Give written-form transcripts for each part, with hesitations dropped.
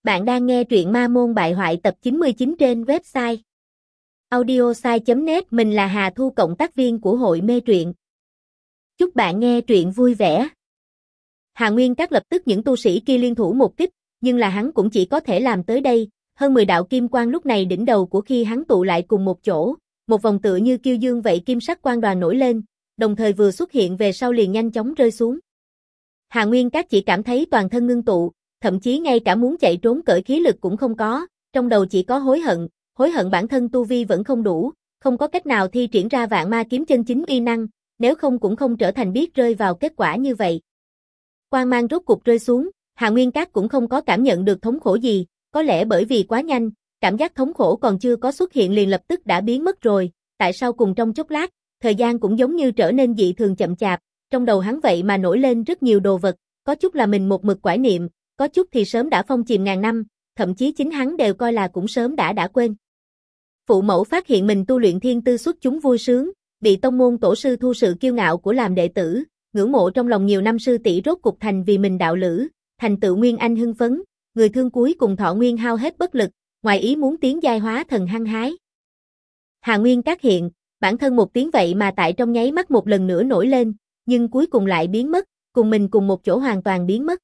Bạn đang nghe truyện Ma Môn Bại Hoại tập 99 trên website audiosai.net. Mình là Hà Thu, cộng tác viên của hội mê truyện. Chúc bạn nghe truyện vui vẻ. Hà Nguyên Các lập tức những tu sĩ kia liên thủ một kích, nhưng là hắn cũng chỉ có thể làm tới đây. Hơn 10 đạo kim quang lúc này đỉnh đầu của khi hắn tụ lại cùng một chỗ, một vòng tựa như kiêu dương vậy kim sắc quang đoàn nổi lên, đồng thời vừa xuất hiện về sau liền nhanh chóng rơi xuống. Hà Nguyên Các chỉ cảm thấy toàn thân ngưng tụ, thậm chí ngay cả muốn chạy trốn cởi khí lực cũng không có, trong đầu chỉ có hối hận bản thân tu vi vẫn không đủ, không có cách nào thi triển ra vạn ma kiếm chân chính uy năng, nếu không cũng không trở thành biết rơi vào kết quả như vậy. Quang mang rốt cục rơi xuống, Hà Nguyên Các cũng không có cảm nhận được thống khổ gì, có lẽ bởi vì quá nhanh, cảm giác thống khổ còn chưa có xuất hiện liền lập tức đã biến mất rồi, tại sao cùng trong chốc lát, thời gian cũng giống như trở nên dị thường chậm chạp, trong đầu hắn vậy mà nổi lên rất nhiều đồ vật, có chút là mình một mực quải niệm, có chút thì sớm đã phong chìm ngàn năm, thậm chí chính hắn đều coi là cũng sớm đã quên. Phụ mẫu phát hiện mình tu luyện thiên tư xuất chúng vui sướng, bị tông môn tổ sư thu sự kiêu ngạo của làm đệ tử, ngưỡng mộ trong lòng nhiều năm sư tỷ rốt cục thành vì mình đạo lữ, thành tựu nguyên anh hưng phấn, người thương cuối cùng thọ nguyên hao hết bất lực, ngoài ý muốn tiến giai hóa thần hăng hái. Hà Nguyên Các hiện, bản thân một tiếng vậy mà tại trong nháy mắt một lần nữa nổi lên, nhưng cuối cùng lại biến mất, cùng mình cùng một chỗ hoàn toàn biến mất.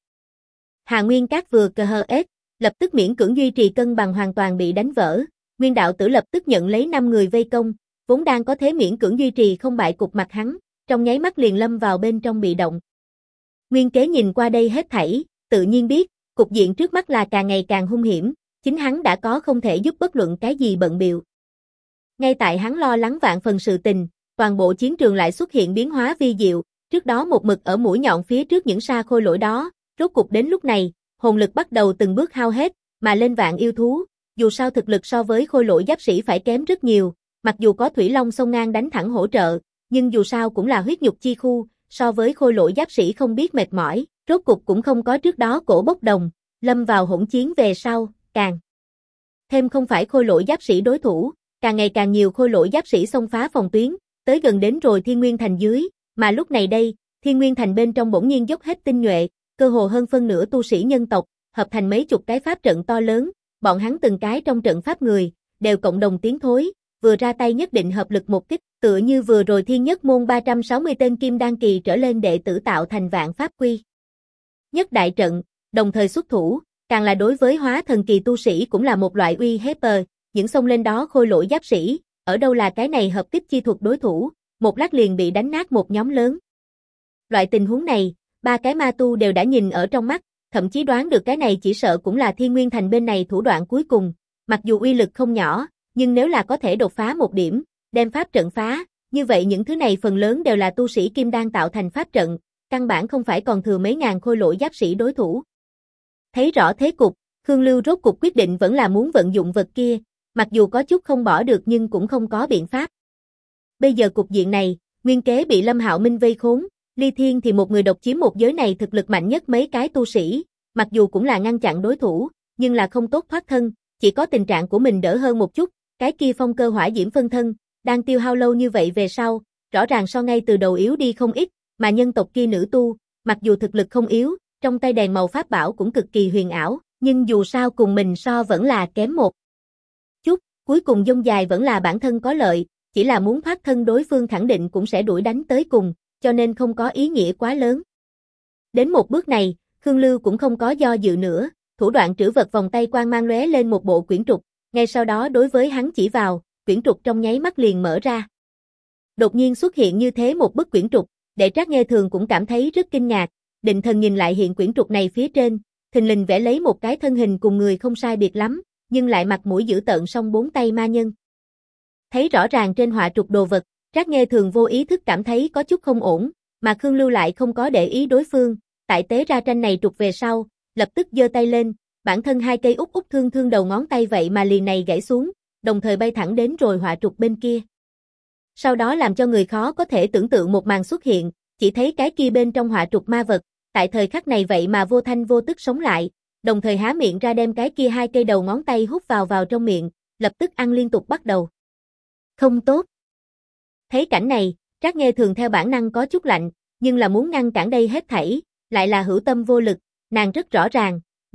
Hà Nguyên Các vừa lập tức miễn cưỡng duy trì cân bằng hoàn toàn bị đánh vỡ, Nguyên đạo tử lập tức nhận lấy 5 người vây công, vốn đang có thế miễn cưỡng duy trì không bại cục mặt hắn, trong nháy mắt liền lâm vào bên trong bị động. Nguyên Kế nhìn qua đây hết thảy, tự nhiên biết, cục diện trước mắt là càng ngày càng hung hiểm, chính hắn đã có không thể giúp bất luận cái gì bận bịu. Ngay tại hắn lo lắng vạn phần sự tình, toàn bộ chiến trường lại xuất hiện biến hóa vi diệu, trước đó một mực ở mũi nhọn phía trước những sa khôi lỗi đó, rốt cục đến lúc này, hồn lực bắt đầu từng bước hao hết, mà lên vạn yêu thú, dù sao thực lực so với khôi lỗi giáp sĩ phải kém rất nhiều, mặc dù có Thủy Long xông ngang đánh thẳng hỗ trợ, nhưng dù sao cũng là huyết nhục chi khu, so với khôi lỗi giáp sĩ không biết mệt mỏi, rốt cục cũng không có trước đó cổ bốc đồng, lâm vào hỗn chiến về sau, càng thêm không phải khôi lỗi giáp sĩ đối thủ, càng ngày càng nhiều khôi lỗi giáp sĩ xông phá phòng tuyến, tới gần đến rồi Thiên Nguyên Thành dưới, mà lúc này đây, Thiên Nguyên Thành bên trong bỗng nhiên dốc hết tinh nhuệ, cơ hồ hơn phân nửa tu sĩ nhân tộc, hợp thành mấy chục cái pháp trận to lớn, bọn hắn từng cái trong trận pháp người, đều cộng đồng tiến thối, vừa ra tay nhất định hợp lực một kích, tựa như vừa rồi Thiên Nhất Môn 360 tên kim đan kỳ trở lên đệ tử tạo thành vạn pháp quy. Nhất đại trận, đồng thời xuất thủ, càng là đối với hóa thần kỳ tu sĩ cũng là một loại uy hiếp, những xông lên đó khôi lỗi giáp sĩ, ở đâu là cái này hợp kích chi thuật đối thủ, một lát liền bị đánh nát một nhóm lớn. Loại tình huống này, 3 cái ma tu đều đã nhìn ở trong mắt, thậm chí đoán được cái này chỉ sợ cũng là Thiên Nguyên Thành bên này thủ đoạn cuối cùng, mặc dù uy lực không nhỏ, nhưng nếu là có thể đột phá một điểm, đem pháp trận phá, như vậy những thứ này phần lớn đều là tu sĩ kim đan tạo thành pháp trận, căn bản không phải còn thừa mấy ngàn khôi lỗi giáp sĩ đối thủ. Thấy rõ thế cục, Khương Lưu rốt cục quyết định vẫn là muốn vận dụng vật kia, mặc dù có chút không bỏ được nhưng cũng không có biện pháp. Bây giờ cục diện này, Nguyên Kế bị Lâm Hạo Minh vây khốn, Ly Thiên thì một người độc chiếm một giới này thực lực mạnh nhất mấy cái tu sĩ, mặc dù cũng là ngăn chặn đối thủ, nhưng là không tốt thoát thân, chỉ có tình trạng của mình đỡ hơn một chút, cái kia phong cơ hỏa diễm phân thân, đang tiêu hao lâu như vậy về sau, rõ ràng so ngay từ đầu yếu đi không ít, mà nhân tộc kia nữ tu, mặc dù thực lực không yếu, trong tay đèn màu pháp bảo cũng cực kỳ huyền ảo, nhưng dù sao cùng mình so vẫn là kém một chút, cuối cùng dông dài vẫn là bản thân có lợi, chỉ là muốn thoát thân đối phương khẳng định cũng sẽ đuổi đánh tới cùng, cho nên không có ý nghĩa quá lớn. Đến một bước này, Khương Lưu cũng không có do dự nữa, thủ đoạn trữ vật vòng tay quang mang lóe lên một bộ quyển trục, ngay sau đó đối với hắn chỉ vào, quyển trục trong nháy mắt liền mở ra. Đột nhiên xuất hiện như thế một bức quyển trục, để Trác Nghe Thường cũng cảm thấy rất kinh ngạc, định thần nhìn lại hiện quyển trục này phía trên, thình lình vẽ lấy một cái thân hình cùng người không sai biệt lắm, nhưng lại mặt mũi dữ tợn song 4 tay ma nhân. Thấy rõ ràng trên họa trục đồ vật, Trác Nghe Thường vô ý thức cảm thấy có chút không ổn, mà Khương Lưu lại không có để ý đối phương, tại tế ra tranh này trục về sau, lập tức giơ tay lên, bản thân 2 cây út thương đầu ngón tay vậy mà liền này gãy xuống, đồng thời bay thẳng đến rồi họa trục bên kia. Sau đó làm cho người khó có thể tưởng tượng một màn xuất hiện, chỉ thấy cái kia bên trong họa trục ma vật, tại thời khắc này vậy mà vô thanh vô tức sống lại, đồng thời há miệng ra đem cái kia 2 cây đầu ngón tay hút vào trong miệng, lập tức ăn liên tục bắt đầu. Không tốt. Thấy cảnh này, Trác Nghe Thường theo bản năng có chút lạnh, nhưng là muốn ngăn cản đây hết thảy, lại là hữu tâm vô lực, nàng rất rõ ràng,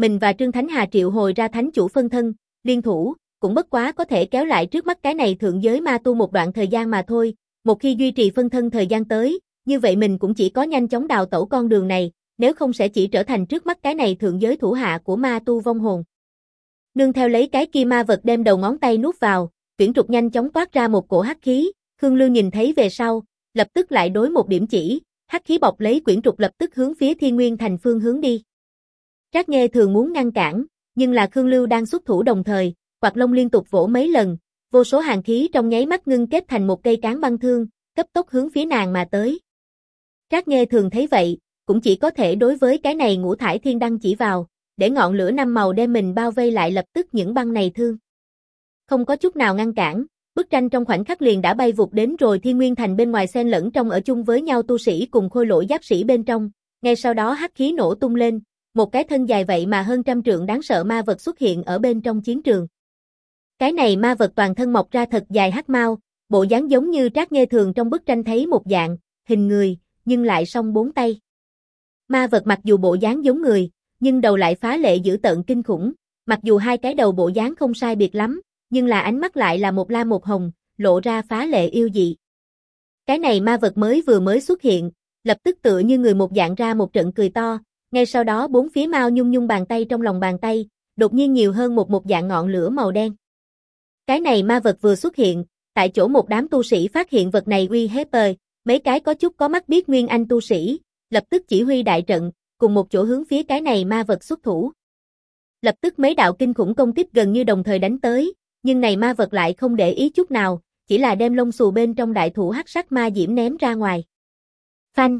mình và Trương Thánh Hà triệu hồi ra thánh chủ phân thân, liên thủ, cũng bất quá có thể kéo lại trước mắt cái này thượng giới ma tu một đoạn thời gian mà thôi, một khi duy trì phân thân thời gian tới, như vậy mình cũng chỉ có nhanh chóng đào tẩu con đường này, nếu không sẽ chỉ trở thành trước mắt cái này thượng giới thủ hạ của ma tu vong hồn. Nương theo lấy cái kia ma vật đem đầu ngón tay nuốt vào, quyển trục nhanh chóng toát ra một cổ hắc khí, Khương Lưu nhìn thấy về sau, lập tức lại đối một điểm chỉ, hắc khí bọc lấy quyển trục lập tức hướng phía Thiên Nguyên Thành phương hướng đi. Trác Nghê thường muốn ngăn cản, nhưng là Khương Lưu đang xuất thủ đồng thời, quạt lông liên tục vỗ mấy lần, vô số hàn khí trong nháy mắt ngưng kết thành một cây cán băng thương, cấp tốc hướng phía nàng mà tới. Trác Nghê thường thấy vậy, cũng chỉ có thể đối với cái này ngũ thải thiên đăng chỉ vào, để ngọn lửa năm màu đem mình bao vây lại lập tức những băng này thương. Không có chút nào ngăn cản, bức tranh trong khoảnh khắc liền đã bay vụt đến rồi Thiên Nguyên Thành bên ngoài xen lẫn trong ở chung với nhau tu sĩ cùng khôi lỗi giáp sĩ bên trong, ngay sau đó hắc khí nổ tung lên, một cái thân dài vậy mà hơn trăm trượng đáng sợ ma vật xuất hiện ở bên trong chiến trường. Cái này ma vật toàn thân mọc ra thật dài hắc mao, bộ dáng giống như Trác Nghê thường trong bức tranh thấy một dạng, hình người, nhưng lại song bốn tay. Ma vật mặc dù bộ dáng giống người, nhưng đầu lại phá lệ dữ tợn kinh khủng, mặc dù hai cái đầu bộ dáng không sai biệt lắm, nhưng là ánh mắt lại là một lam một hồng, lộ ra phá lệ yêu dị. Cái này ma vật vừa mới xuất hiện, lập tức tựa như người một dạng ra một trận cười to, ngay sau đó bốn phía mao nhung nhung bàn tay trong lòng bàn tay, đột nhiên nhiều hơn một dạng ngọn lửa màu đen. Cái này ma vật vừa xuất hiện, tại chỗ một đám tu sĩ phát hiện vật này uy hiếp mấy cái có chút có mắt biết nguyên anh tu sĩ, lập tức chỉ huy đại trận, cùng một chỗ hướng phía cái này ma vật xuất thủ. Lập tức mấy đạo kinh khủng công kích gần như đồng thời đánh tới, nhưng này ma vật lại không để ý chút nào, chỉ là đem lông xù bên trong đại thủ hắc sắc ma diễm ném ra ngoài. Phanh!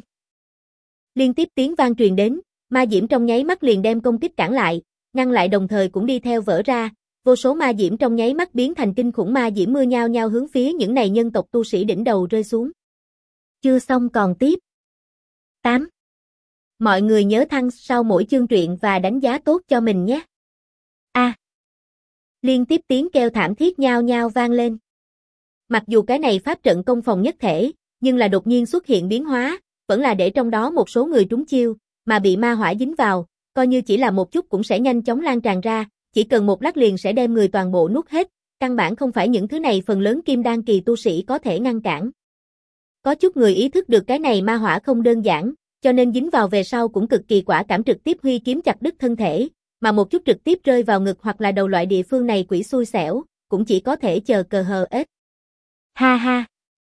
Liên tiếp tiếng vang truyền đến, ma diễm trong nháy mắt liền đem công kích cản lại, ngăn lại đồng thời cũng đi theo vỡ ra, vô số ma diễm trong nháy mắt biến thành kinh khủng ma diễm mưa nhao nhao hướng phía những này nhân tộc tu sĩ đỉnh đầu rơi xuống. Chưa xong còn tiếp. 8. Mọi người nhớ thăng sau mỗi chương truyện và đánh giá tốt cho mình nhé. Liên tiếp tiếng kêu thảm thiết nhao nhao vang lên. Mặc dù cái này pháp trận công phòng nhất thể, nhưng là đột nhiên xuất hiện biến hóa, vẫn là để trong đó một số người trúng chiêu, mà bị ma hỏa dính vào, coi như chỉ là một chút cũng sẽ nhanh chóng lan tràn ra, chỉ cần một lát liền sẽ đem người toàn bộ nuốt hết, căn bản không phải những thứ này phần lớn kim đan kỳ tu sĩ có thể ngăn cản. Có chút người ý thức được cái này ma hỏa không đơn giản, cho nên dính vào về sau cũng cực kỳ quả cảm trực tiếp huy kiếm chặt đứt thân thể, mà một chút trực tiếp rơi vào ngực hoặc là đầu loại địa phương này quỷ xui xẻo, cũng chỉ có thể chờ cờ hờ ết. Ha ha!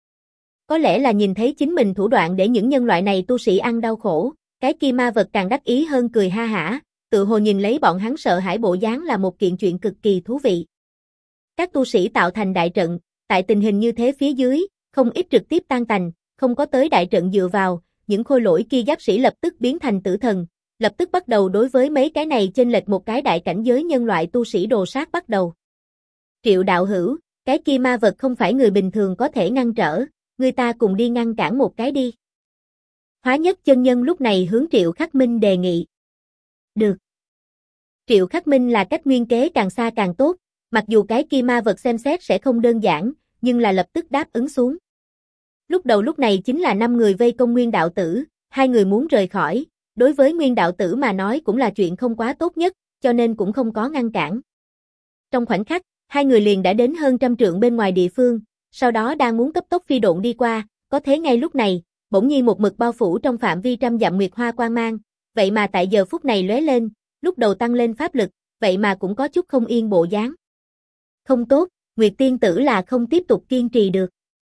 Có lẽ là nhìn thấy chính mình thủ đoạn để những nhân loại này tu sĩ ăn đau khổ, cái kia ma vật càng đắc ý hơn cười ha hả, tự hồ nhìn lấy bọn hắn sợ hãi bộ dáng là một kiện chuyện cực kỳ thú vị. Các tu sĩ tạo thành đại trận, tại tình hình như thế phía dưới, không ít trực tiếp tan tành, không có tới đại trận dựa vào, những khôi lỗi kia giáp sĩ lập tức biến thành tử thần, lập tức bắt đầu đối với mấy cái này chênh lệch một cái đại cảnh giới nhân loại tu sĩ đồ sát bắt đầu. Triệu đạo hữu, cái kia ma vật không phải người bình thường có thể ngăn trở, người ta cùng đi ngăn cản một cái đi. Hóa Nhất chân nhân lúc này hướng Triệu Khắc Minh đề nghị. Được. Triệu Khắc Minh là cách nguyên kế càng xa càng tốt, mặc dù cái kia ma vật xem xét sẽ không đơn giản, nhưng là lập tức đáp ứng xuống. Lúc đầu lúc này chính là 5 người vây công Nguyên đạo tử, 2 người muốn rời khỏi, đối với Nguyên đạo tử mà nói cũng là chuyện không quá tốt nhất, cho nên cũng không có ngăn cản. Trong khoảnh khắc, 2 người liền đã đến hơn trăm trượng bên ngoài địa phương, sau đó đang muốn cấp tốc phi độn đi qua, có thế ngay lúc này, bỗng nhiên một mực bao phủ trong phạm vi trăm dặm nguyệt hoa quang mang, vậy mà tại giờ phút này lóe lên, lúc đầu tăng lên pháp lực, vậy mà cũng có chút không yên bộ dáng. Không tốt, Nguyệt tiên tử là không tiếp tục kiên trì được.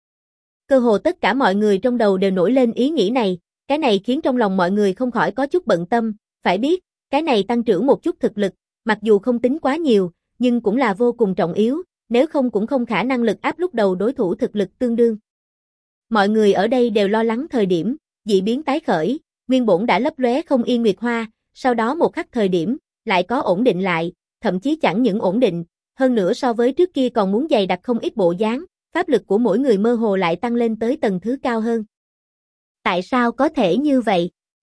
Cơ hồ tất cả mọi người trong đầu đều nổi lên ý nghĩ này, cái này khiến trong lòng mọi người không khỏi có chút bận tâm, phải biết, cái này tăng trưởng một chút thực lực, mặc dù không tính quá nhiều, nhưng cũng là vô cùng trọng yếu, nếu không cũng không khả năng lực áp lúc đầu đối thủ thực lực tương đương. Mọi người ở đây đều lo lắng thời điểm, dị biến tái khởi, nguyên bổn đã lấp lóe không yên nguyệt hoa, sau đó một khắc thời điểm, lại có ổn định lại, thậm chí chẳng những ổn định, hơn nữa so với trước kia còn muốn dày đặc không ít bộ dáng, pháp lực của mỗi người mơ hồ lại tăng lên tới tầng thứ cao hơn. Tại sao có thể như vậy?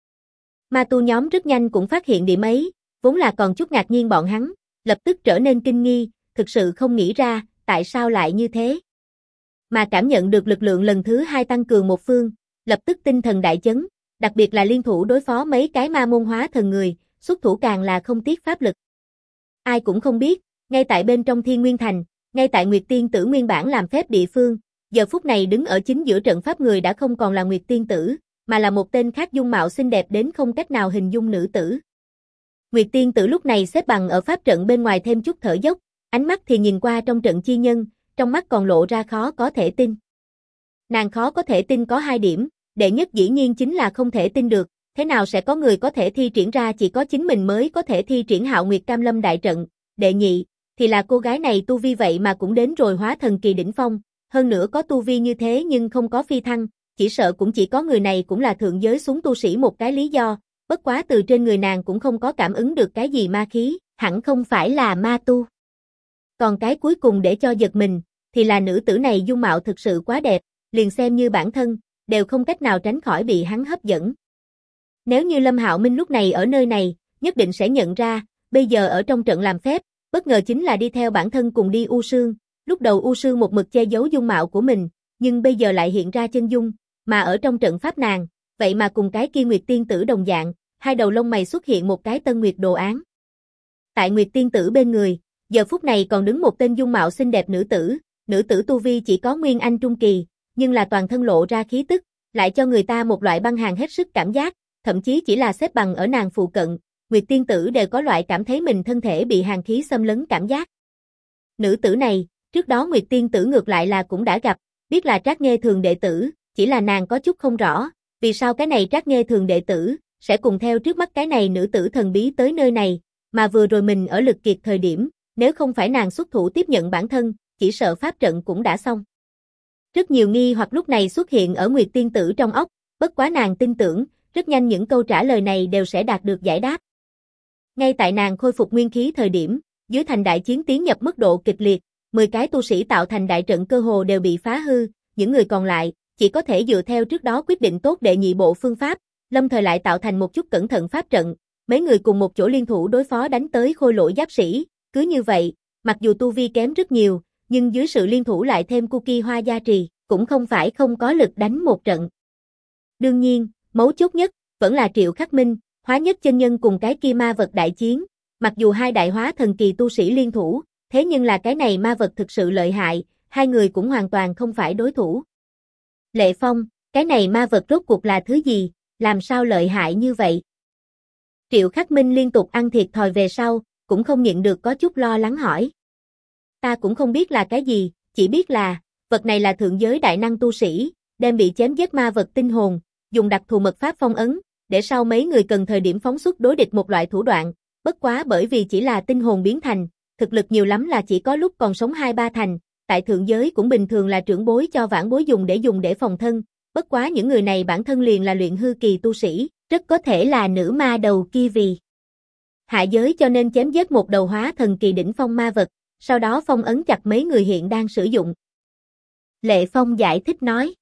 Ma tu nhóm rất nhanh cũng phát hiện điểm ấy, vốn là còn chút ngạc nhiên bọn hắn, lập tức trở nên kinh nghi, thực sự không nghĩ ra, tại sao lại như thế. Mà cảm nhận được lực lượng lần thứ 2 tăng cường một phương, lập tức tinh thần đại chấn, đặc biệt là liên thủ đối phó mấy cái ma môn hóa thần người, xuất thủ càng là không tiếc pháp lực. Ai cũng không biết, ngay tại bên trong Thiên Nguyên Thành, ngay tại Nguyệt Tiên Tử nguyên bản làm phép địa phương, giờ phút này đứng ở chính giữa trận pháp người đã không còn là Nguyệt Tiên Tử, mà là một tên khác dung mạo xinh đẹp đến không cách nào hình dung nữ tử. Nguyệt Tiên Tử lúc này xếp bằng ở pháp trận bên ngoài thêm chút thở dốc, ánh mắt thì nhìn qua trong trận chi nhân, trong mắt còn lộ ra khó có thể tin. Nàng khó có thể tin có 2 điểm, đệ nhất dĩ nhiên chính là không thể tin được, thế nào sẽ có người có thể thi triển ra chỉ có chính mình mới có thể thi triển Hạo Nguyệt Cam Lâm đại trận, đệ nhị, thì là cô gái này tu vi vậy mà cũng đến rồi hóa thần kỳ đỉnh phong, hơn nữa có tu vi như thế nhưng không có phi thăng, chỉ sợ cũng chỉ có người này cũng là thượng giới xuống tu sĩ một cái lý do, bất quá từ trên người nàng cũng không có cảm ứng được cái gì ma khí, hẳn không phải là ma tu. Còn cái cuối cùng để cho giật mình, thì là nữ tử này dung mạo thực sự quá đẹp, liền xem như bản thân, đều không cách nào tránh khỏi bị hắn hấp dẫn. Nếu như Lâm Hạo Minh lúc này ở nơi này, nhất định sẽ nhận ra, bây giờ ở trong trận làm phép, bất ngờ chính là đi theo bản thân cùng đi U Sương, lúc đầu U Sương một mực che giấu dung mạo của mình, nhưng bây giờ lại hiện ra chân dung, mà ở trong trận pháp nàng, vậy mà cùng cái kia Nguyệt Tiên Tử đồng dạng, 2 đầu lông mày xuất hiện một cái tân nguyệt đồ án. Tại Nguyệt Tiên Tử bên người, giờ phút này còn đứng một tên dung mạo xinh đẹp nữ tử tu vi chỉ có Nguyên Anh trung kỳ, nhưng là toàn thân lộ ra khí tức, lại cho người ta một loại băng hàn hết sức cảm giác, thậm chí chỉ là xếp bằng ở nàng phụ cận, Nguyệt Tiên Tử đều có loại cảm thấy mình thân thể bị hàn khí xâm lấn cảm giác. Nữ tử này, trước đó Nguyệt Tiên Tử ngược lại là cũng đã gặp, biết là Trác Nghê Thường đệ tử, chỉ là nàng có chút không rõ, vì sao cái này Trác Nghê Thường đệ tử sẽ cùng theo trước mắt cái này nữ tử thần bí tới nơi này, mà vừa rồi mình ở lực kiệt thời điểm, nếu không phải nàng xuất thủ tiếp nhận bản thân, chỉ sợ pháp trận cũng đã xong. Rất nhiều nghi hoặc lúc này xuất hiện ở Nguyệt Tiên Tử trong óc, bất quá nàng tin tưởng, rất nhanh những câu trả lời này đều sẽ đạt được giải đáp. Ngay tại nàng khôi phục nguyên khí thời điểm, dưới thành đại chiến tiến nhập mức độ kịch liệt, 10 cái tu sĩ tạo thành đại trận cơ hồ đều bị phá hư, những người còn lại chỉ có thể dựa theo trước đó quyết định tốt đệ nhị bộ phương pháp, lâm thời lại tạo thành một chút cẩn thận pháp trận, mấy người cùng một chỗ liên thủ đối phó đánh tới khôi lỗi giáp sĩ, cứ như vậy, mặc dù tu vi kém rất nhiều, nhưng dưới sự liên thủ lại thêm cookie hoa gia trì, cũng không phải không có lực đánh một trận. Đương nhiên, mấu chốt nhất, vẫn là Triệu Khắc Minh, Hóa Nhất chân nhân cùng cái kia ma vật đại chiến, mặc dù 2 đại hóa thần kỳ tu sĩ liên thủ, thế nhưng là cái này ma vật thực sự lợi hại, 2 người cũng hoàn toàn không phải đối thủ. Lệ Phong, cái này ma vật rốt cuộc là thứ gì, làm sao lợi hại như vậy? Triệu Khắc Minh liên tục ăn thiệt thòi về sau, cũng không nhịn được có chút lo lắng hỏi. Ta cũng không biết là cái gì, chỉ biết là, vật này là thượng giới đại năng tu sĩ, đem bị chém giết ma vật tinh hồn, dùng đặc thù mật pháp phong ấn, để sau mấy người cần thời điểm phóng xuất đối địch một loại thủ đoạn, bất quá bởi vì chỉ là tinh hồn biến thành, thực lực nhiều lắm là chỉ có lúc còn sống 2-3 thành, tại thượng giới cũng bình thường là trưởng bối cho vãn bối dùng để phòng thân, bất quá những người này bản thân liền là luyện hư kỳ tu sĩ, rất có thể là nữ ma đầu kia vì hạ giới cho nên chém giết một đầu hóa thần kỳ đỉnh phong ma vật, sau đó phong ấn chặt mấy người hiện đang sử dụng. Lệ Phong giải thích nói.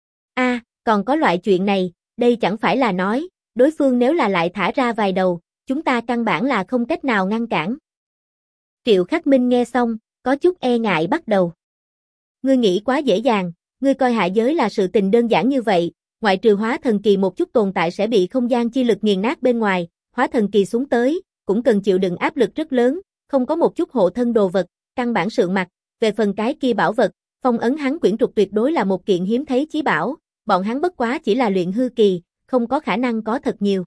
Còn có loại chuyện này, đây chẳng phải là nói, đối phương nếu là lại thả ra vài đầu, chúng ta căn bản là không cách nào ngăn cản. Triệu Khắc Minh nghe xong, có chút e ngại bắt đầu. Ngươi nghĩ quá dễ dàng, ngươi coi hạ giới là sự tình đơn giản như vậy, ngoại trừ hóa thần kỳ một chút tồn tại sẽ bị không gian chi lực nghiền nát bên ngoài, hóa thần kỳ xuống tới, cũng cần chịu đựng áp lực rất lớn, không có một chút hộ thân đồ vật, căn bản sượng mặt, về phần cái kia bảo vật, phong ấn hắn quyển trục tuyệt đối là một kiện hiếm thấy chí bảo, bọn hắn bất quá chỉ là luyện hư kỳ, không có khả năng có thật nhiều.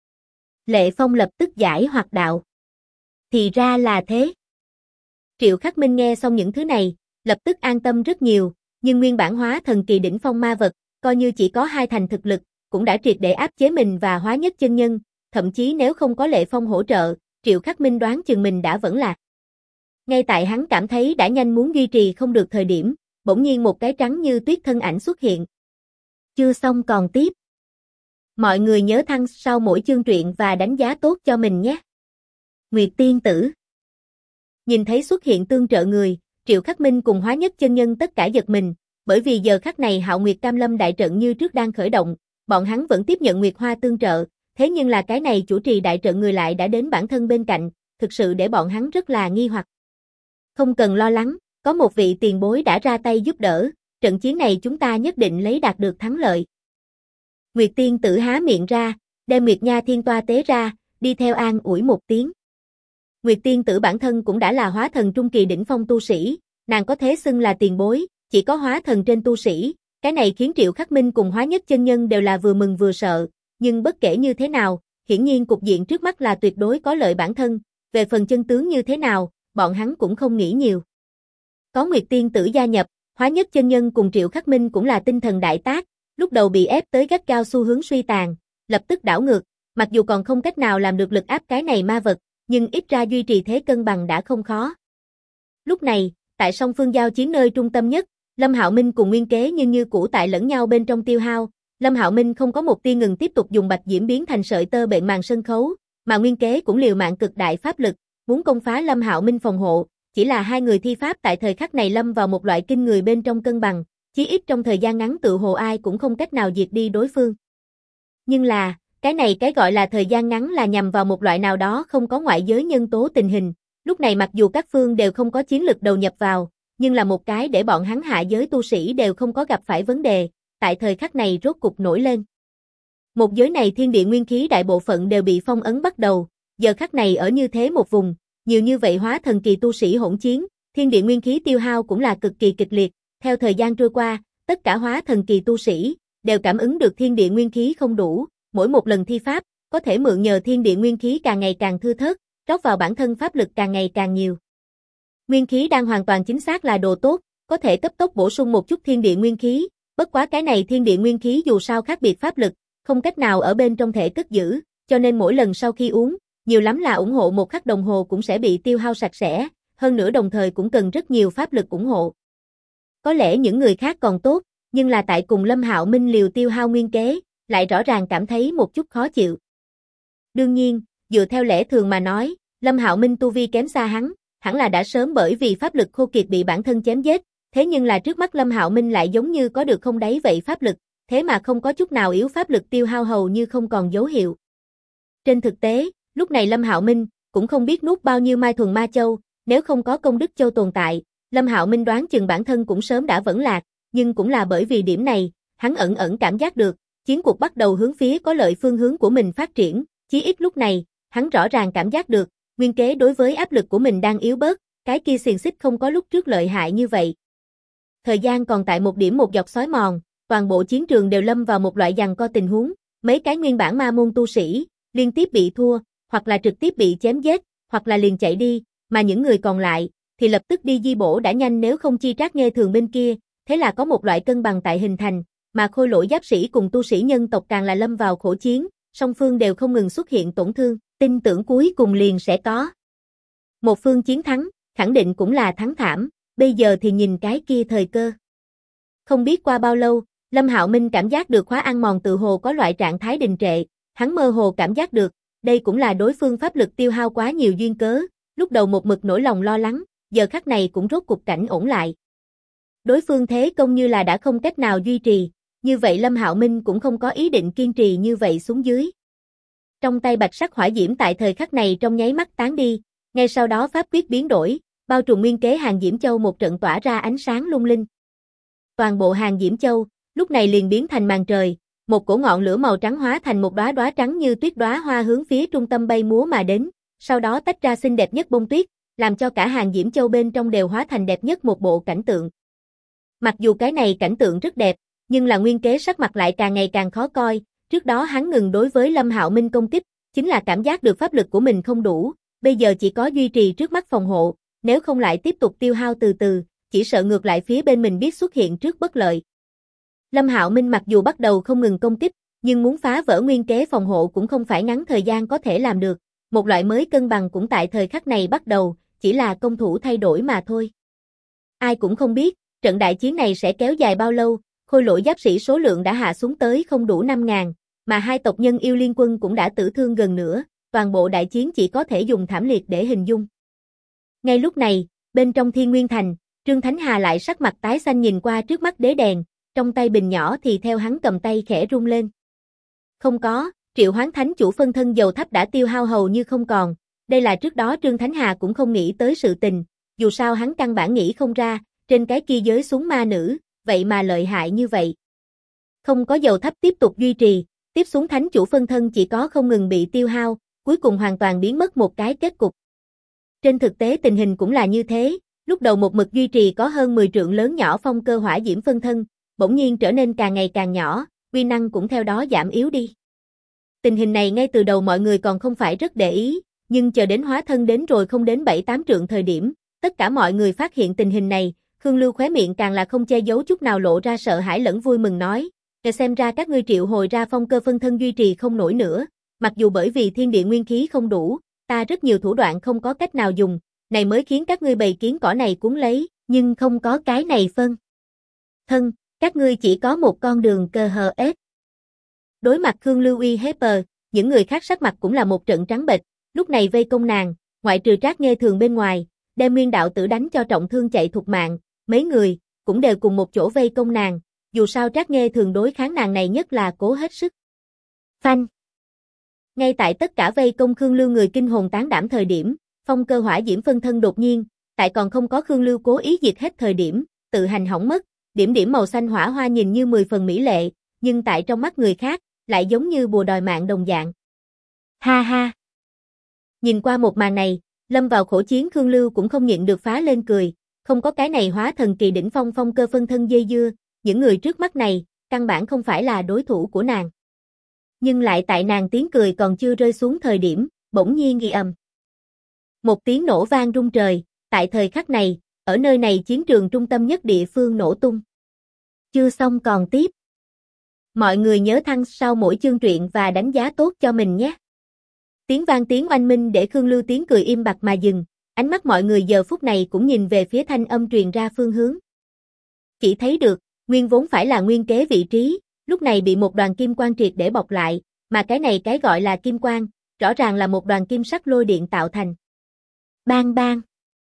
Lệ Phong lập tức giải hoặc đạo. Thì ra là thế. Triệu Khắc Minh nghe xong những thứ này, lập tức an tâm rất nhiều, nhưng nguyên bản hóa thần kỳ đỉnh phong ma vật, coi như chỉ có 2 thành thực lực, cũng đã triệt để áp chế mình và Hóa Nhất chân nhân, thậm chí nếu không có Lệ Phong hỗ trợ, Triệu Khắc Minh đoán chừng mình đã vẫn lạc. Ngay tại hắn cảm thấy đã nhanh muốn duy trì không được thời điểm, bỗng nhiên một cái trắng như tuyết thân ảnh xuất hiện. Chưa xong còn tiếp. Mọi người nhớ thăng sau mỗi chương truyện và đánh giá tốt cho mình nhé. Nguyệt Tiên Tử. Nhìn thấy xuất hiện tương trợ người, Triệu Khắc Minh cùng Hóa Nhất chân nhân tất cả giật mình, bởi vì giờ khắc này Hạo Nguyệt Cam Lâm đại trận như trước đang khởi động, bọn hắn vẫn tiếp nhận Nguyệt Hoa tương trợ, thế nhưng là cái này chủ trì đại trận người lại đã đến bản thân bên cạnh, thực sự để bọn hắn rất là nghi hoặc. Không cần lo lắng, có một vị tiền bối đã ra tay giúp đỡ, trận chiến này chúng ta nhất định lấy đạt được thắng lợi. Nguyệt Tiên Tử há miệng ra, đem Nguyệt Nha Thiên Toa tế ra, đi theo an ủi một tiếng. Nguyệt tiên tử bản thân cũng đã là hóa thần trung kỳ đỉnh phong tu sĩ, nàng có thế xưng là tiền bối, chỉ có hóa thần trên tu sĩ, cái này khiến Triệu Khắc Minh cùng Hóa Nhất chân nhân đều là vừa mừng vừa sợ, nhưng bất kể như thế nào, hiển nhiên cục diện trước mắt là tuyệt đối có lợi bản thân, về phần chân tướng như thế nào, bọn hắn cũng không nghĩ nhiều. Có Nguyệt tiên tử gia nhập, Hóa Nhất chân nhân cùng Triệu Khắc Minh cũng là tinh thần đại tác, lúc đầu bị ép tới gắt gao xu hướng suy tàn, lập tức đảo ngược, mặc dù còn không cách nào làm được lực áp cái này ma vật, nhưng ít ra duy trì thế cân bằng đã không khó. Lúc này, tại song phương giao chiến nơi trung tâm nhất, Lâm Hạo Minh cùng Nguyên Kế như cũ tại lẫn nhau bên trong tiêu hao, Lâm Hạo Minh không có một tia ngừng tiếp tục dùng bạch diễm biến thành sợi tơ bệnh màn sân khấu, mà Nguyên Kế cũng liều mạng cực đại pháp lực, muốn công phá Lâm Hạo Minh phòng hộ, chỉ là hai người thi pháp tại thời khắc này lâm vào một loại kinh người bên trong cân bằng, chí ít trong thời gian ngắn tự hồ ai cũng không cách nào diệt đi đối phương. Nhưng là, cái gọi là thời gian ngắn là nhằm vào một loại nào đó không có ngoại giới nhân tố tình hình, lúc này mặc dù các phương đều không có chiến lực đầu nhập vào, nhưng là một cái để bọn hắn hạ giới tu sĩ đều không có gặp phải vấn đề, tại thời khắc này rốt cục nổi lên. Một giới này thiên địa nguyên khí đại bộ phận đều bị phong ấn bắt đầu, giờ khắc này ở như thế một vùng, nhiều như vậy hóa thần kỳ tu sĩ hỗn chiến, thiên địa nguyên khí tiêu hao cũng là cực kỳ kịch liệt, theo thời gian trôi qua, tất cả hóa thần kỳ tu sĩ đều cảm ứng được thiên địa nguyên khí không đủ, mỗi một lần thi pháp, có thể mượn nhờ thiên địa nguyên khí càng ngày càng thưa thớt, rót vào bản thân pháp lực càng ngày càng nhiều. Nguyên khí đang hoàn toàn chính xác là đồ tốt, có thể cấp tốc bổ sung một chút thiên địa nguyên khí, bất quá cái này thiên địa nguyên khí dù sao khác biệt pháp lực, không cách nào ở bên trong thể cất giữ, cho nên mỗi lần sau khi uống, nhiều lắm là ủng hộ một khắc đồng hồ cũng sẽ bị tiêu hao sạch sẽ, hơn nữa đồng thời cũng cần rất nhiều pháp lực ủng hộ. Có lẽ những người khác còn tốt, nhưng là tại cùng Lâm Hạo Minh liều tiêu hao Nguyên Kế, lại rõ ràng cảm thấy một chút khó chịu. Đương nhiên, dựa theo lẽ thường mà nói, Lâm Hạo Minh tu vi kém xa hắn, hẳn là đã sớm bởi vì pháp lực khô kiệt bị bản thân chém giết, thế nhưng là trước mắt Lâm Hạo Minh lại giống như có được không đáy vậy pháp lực, thế mà không có chút nào yếu pháp lực tiêu hao hầu như không còn dấu hiệu. Trên thực tế, lúc này Lâm Hạo Minh cũng không biết nuốt bao nhiêu mai thuần ma châu, nếu không có công đức châu tồn tại, Lâm Hạo Minh đoán chừng bản thân cũng sớm đã vẫn lạc, nhưng cũng là bởi vì điểm này, hắn ẩn ẩn cảm giác được, chiến cuộc bắt đầu hướng phía có lợi phương hướng của mình phát triển, chí ít lúc này, hắn rõ ràng cảm giác được, Nguyên Kế đối với áp lực của mình đang yếu bớt, cái kia xiềng xích không có lúc trước lợi hại như vậy. Thời gian còn tại một điểm một dọc xói mòn, toàn bộ chiến trường đều lâm vào một loại giằng co tình huống, mấy cái nguyên bản ma môn tu sĩ, liên tiếp bị thua, hoặc là trực tiếp bị chém giết, hoặc là liền chạy đi, mà những người còn lại, thì lập tức đi di bổ đã nhanh nếu không chi Trác Nghê Thường bên kia, thế là có một loại cân bằng tại hình thành, mà khôi lỗi giáp sĩ cùng tu sĩ nhân tộc càng là lâm vào khổ chiến, song phương đều không ngừng xuất hiện tổn thương, tin tưởng cuối cùng liền sẽ có. Một phương chiến thắng, khẳng định cũng là thắng thảm, bây giờ thì nhìn cái kia thời cơ. Không biết qua bao lâu, Lâm Hạo Minh cảm giác được khóa ăn mòn tự hồ có loại trạng thái đình trệ, hắn mơ hồ cảm giác được, đây cũng là đối phương pháp lực tiêu hao quá nhiều duyên cớ, lúc đầu một mực nỗi lòng lo lắng, giờ khắc này cũng rốt cục cảnh ổn lại. Đối phương thế công như là đã không cách nào duy trì, như vậy Lâm Hạo Minh cũng không có ý định kiên trì như vậy xuống dưới. Trong tay bạch sắc hỏa diễm tại thời khắc này trong nháy mắt tán đi, ngay sau đó pháp quyết biến đổi, bao trùm Nguyên Kế Hàng Diễm Châu một trận tỏa ra ánh sáng lung linh. Toàn bộ Hàng Diễm Châu, lúc này liền biến thành màn trời, một cổ ngọn lửa màu trắng hóa thành một đóa trắng như tuyết đóa hoa hướng phía trung tâm bay múa mà đến, sau đó tách ra xinh đẹp nhất bông tuyết, làm cho cả Hàng Diễm Châu bên trong đều hóa thành đẹp nhất một bộ cảnh tượng. Mặc dù cái này cảnh tượng rất đẹp, nhưng là Nguyên Kế sắc mặt lại càng ngày càng khó coi, trước đó hắn ngừng đối với Lâm Hạo Minh công kích, chính là cảm giác được pháp lực của mình không đủ, bây giờ chỉ có duy trì trước mắt phòng hộ, nếu không lại tiếp tục tiêu hao từ từ, chỉ sợ ngược lại phía bên mình biết xuất hiện trước bất lợi. Lâm Hạo Minh mặc dù bắt đầu không ngừng công kích, nhưng muốn phá vỡ Nguyên Kế phòng hộ cũng không phải ngắn thời gian có thể làm được, một loại mới cân bằng cũng tại thời khắc này bắt đầu, chỉ là công thủ thay đổi mà thôi. Ai cũng không biết, trận đại chiến này sẽ kéo dài bao lâu, khôi lỗi giáp sĩ số lượng đã hạ xuống tới không đủ 5.000, mà hai tộc nhân yêu liên quân cũng đã tử thương gần nửa, toàn bộ đại chiến chỉ có thể dùng thảm liệt để hình dung. Ngay lúc này, bên trong Thiên Nguyên Thành, Trương Thánh Hà lại sắc mặt tái xanh nhìn qua trước mắt đế đèn, trong tay bình nhỏ thì theo hắn cầm tay khẽ rung lên. Không có, Triệu Hoán Thánh chủ phân thân dầu thắp đã tiêu hao hầu như không còn, đây là trước đó Trương Thánh Hà cũng không nghĩ tới sự tình, dù sao hắn căn bản nghĩ không ra, trên cái kia giới xuống ma nữ, vậy mà lợi hại như vậy. Không có dầu thắp tiếp tục duy trì, tiếp xuống thánh chủ phân thân chỉ có không ngừng bị tiêu hao, cuối cùng hoàn toàn biến mất một cái kết cục. Trên thực tế tình hình cũng là như thế, lúc đầu một mực duy trì có hơn 10 trượng lớn nhỏ phong cơ hỏa diễm phân thân, bỗng nhiên trở nên càng ngày càng nhỏ, uy năng cũng theo đó giảm yếu đi. Tình hình này ngay từ đầu mọi người còn không phải rất để ý, nhưng chờ đến hóa thân đến rồi không đến 7-8 trượng thời điểm, tất cả mọi người phát hiện tình hình này, Khương Lưu khóe miệng càng là không che giấu chút nào lộ ra sợ hãi lẫn vui mừng nói, xem ra các ngươi triệu hồi ra phong cơ phân thân duy trì không nổi nữa, mặc dù bởi vì thiên địa nguyên khí không đủ, ta rất nhiều thủ đoạn không có cách nào dùng, này mới khiến các ngươi bầy kiến cỏ này cuốn lấy, nhưng không có cái này phân thân, các ngươi chỉ có một con đường cơ hờ ết. Đối mặt Khương Lưu uy hiếp, những người khác sắc mặt cũng là một trận trắng bệch, lúc này vây công nàng, ngoại trừ Trác Nghê Thường bên ngoài, đem Nguyên đạo tử đánh cho trọng thương chạy thục mạng, mấy người cũng đều cùng một chỗ vây công nàng, dù sao Trác Nghê Thường đối kháng nàng này nhất là cố hết sức. Phanh. Ngay tại tất cả vây công Khương Lưu người kinh hồn tán đảm thời điểm, phong cơ hỏa diễm phân thân đột nhiên, tại còn không có Khương Lưu cố ý diệt hết thời điểm, tự hành hỏng mất, điểm điểm màu xanh hỏa hoa nhìn như 10 phần mỹ lệ, nhưng tại trong mắt người khác, lại giống như bùa đòi mạng đồng dạng. Ha ha. Nhìn qua một màn này, lâm vào khổ chiến Khương Lưu cũng không nhịn được phá lên cười, không có cái này hóa thần kỳ đỉnh phong phong cơ phân thân dây dưa, những người trước mắt này, căn bản không phải là đối thủ của nàng. Nhưng lại tại nàng tiếng cười còn chưa rơi xuống thời điểm, bỗng nhiên ghi ầm. Một tiếng nổ vang rung trời, tại thời khắc này, ở nơi này chiến trường trung tâm nhất địa phương nổ tung. Chưa xong còn tiếp. Mọi người nhớ thăng sau mỗi chương truyện và đánh giá tốt cho mình nhé. Tiếng vang tiếng oanh minh để Khương Lưu tiếng cười im bặt mà dừng, ánh mắt mọi người giờ phút này cũng nhìn về phía thanh âm truyền ra phương hướng. Chỉ thấy được, nguyên vốn phải là nguyên kế vị trí, lúc này bị một đoàn kim quang triệt để bọc lại, mà cái này cái gọi là kim quang, rõ ràng là một đoàn kim sắc lôi điện tạo thành. Bang bang.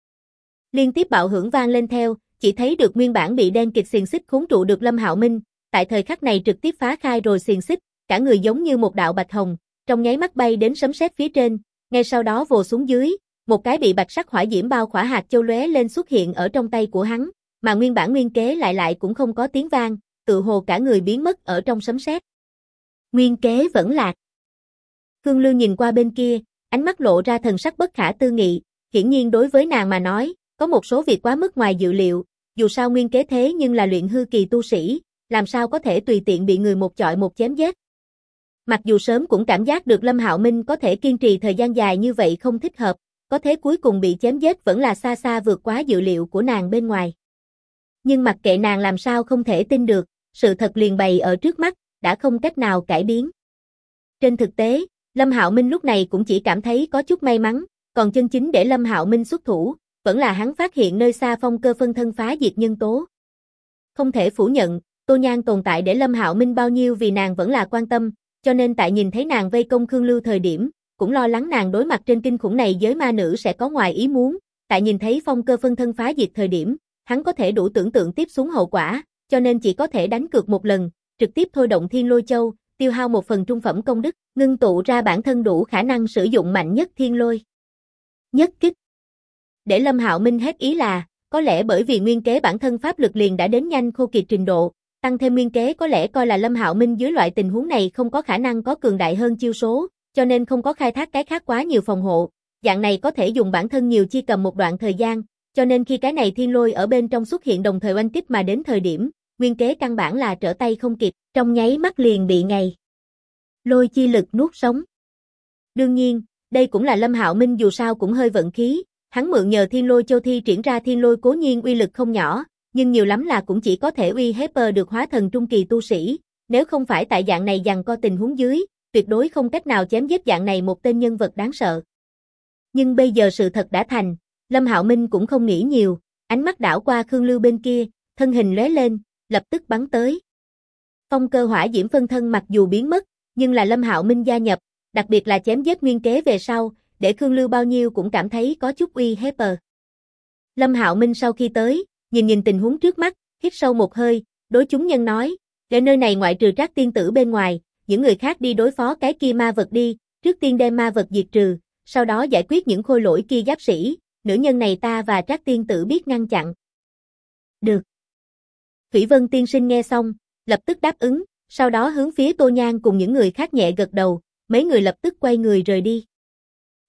Liên tiếp bạo hưởng vang lên theo, chỉ thấy được nguyên bản bị đen kịt xiềng xích khốn trụ được Lâm Hạo Minh, tại thời khắc này trực tiếp phá khai rồi xiềng xích, cả người giống như một đạo bạch hồng, trong nháy mắt bay đến sấm sét phía trên, ngay sau đó vồ xuống dưới, một cái bị bạch sắc hỏa diễm bao khỏa hạt châu lóe lên xuất hiện ở trong tay của hắn, mà nguyên bản nguyên kế lại cũng không có tiếng vang, tự hồ cả người biến mất ở trong sấm sét. Nguyên kế vẫn lạc. Khương Lưu nhìn qua bên kia, ánh mắt lộ ra thần sắc bất khả tư nghị, hiển nhiên đối với nàng mà nói, có một số việc quá mức ngoài dự liệu, dù sao nguyên kế thế nhưng là luyện hư kỳ tu sĩ, làm sao có thể tùy tiện bị người một chọi một chém giết. Mặc dù sớm cũng cảm giác được Lâm Hạo Minh có thể kiên trì thời gian dài như vậy không thích hợp, có thế cuối cùng bị chém giết vẫn là xa xa vượt quá dự liệu của nàng bên ngoài. Nhưng mặc kệ nàng làm sao không thể tin được, sự thật liền bày ở trước mắt, đã không cách nào cải biến. Trên thực tế, Lâm Hạo Minh lúc này cũng chỉ cảm thấy có chút may mắn, còn chân chính để Lâm Hạo Minh xuất thủ, vẫn là hắn phát hiện nơi xa phong cơ phân thân phá diệt nhân tố. Không thể phủ nhận, Tô Nhan tồn tại để Lâm Hạo Minh bao nhiêu vì nàng vẫn là quan tâm, cho nên tại nhìn thấy nàng vây công Khương Lưu thời điểm, cũng lo lắng nàng đối mặt trên kinh khủng này giới ma nữ sẽ có ngoài ý muốn, tại nhìn thấy phong cơ phân thân phá diệt thời điểm, hắn có thể đủ tưởng tượng tiếp xuống hậu quả, cho nên chỉ có thể đánh cược một lần, trực tiếp thôi động Thiên Lôi Châu, tiêu hao một phần trung phẩm công đức, ngưng tụ ra bản thân đủ khả năng sử dụng mạnh nhất Thiên Lôi nhất kích. Để Lâm Hạo Minh hết ý là, có lẽ bởi vì nguyên kế bản thân pháp lực liền đã đến nhanh khô kiệt trình độ, tăng thêm nguyên kế có lẽ coi là Lâm Hạo Minh dưới loại tình huống này không có khả năng có cường đại hơn chiêu số, cho nên không có khai thác cái khác quá nhiều phòng hộ, dạng này có thể dùng bản thân nhiều chi cầm một đoạn thời gian, cho nên khi cái này thiên lôi ở bên trong xuất hiện đồng thời oanh kích mà đến thời điểm, nguyên kế căn bản là trở tay không kịp, trong nháy mắt liền bị ngày lôi chi lực nuốt sống. Đương nhiên, đây cũng là Lâm Hạo Minh dù sao cũng hơi vận khí, hắn mượn nhờ Thiên Lôi Châu thi triển ra thiên lôi cố nhiên uy lực không nhỏ, nhưng nhiều lắm là cũng chỉ có thể uy hiếp được hóa thần trung kỳ tu sĩ, nếu không phải tại dạng này giằng co tình huống dưới, tuyệt đối không cách nào chém giết dạng này một tên nhân vật đáng sợ. Nhưng bây giờ sự thật đã thành, Lâm Hạo Minh cũng không nghĩ nhiều, ánh mắt đảo qua Khương Lưu bên kia, thân hình lóe lên, lập tức bắn tới. Phong cơ hỏa diễm phân thân mặc dù biến mất, nhưng là Lâm Hạo Minh gia nhập, đặc biệt là chém giết nguyên kế về sau, để Khương Lưu bao nhiêu cũng cảm thấy có chút uy hiếp. Lâm Hạo Minh sau khi tới, nhìn tình huống trước mắt, hít sâu một hơi, đối chúng nhân nói, để nơi này ngoại trừ Trác tiên tử bên ngoài, những người khác đi đối phó cái kia ma vật đi, trước tiên đem ma vật diệt trừ, sau đó giải quyết những khôi lỗi kia giáp sĩ, nữ nhân này ta và Trác tiên tử biết ngăn chặn. Được. Thủy Vân tiên sinh nghe xong, lập tức đáp ứng, sau đó hướng phía Tô Nhan cùng những người khác nhẹ gật đầu, mấy người lập tức quay người rời đi.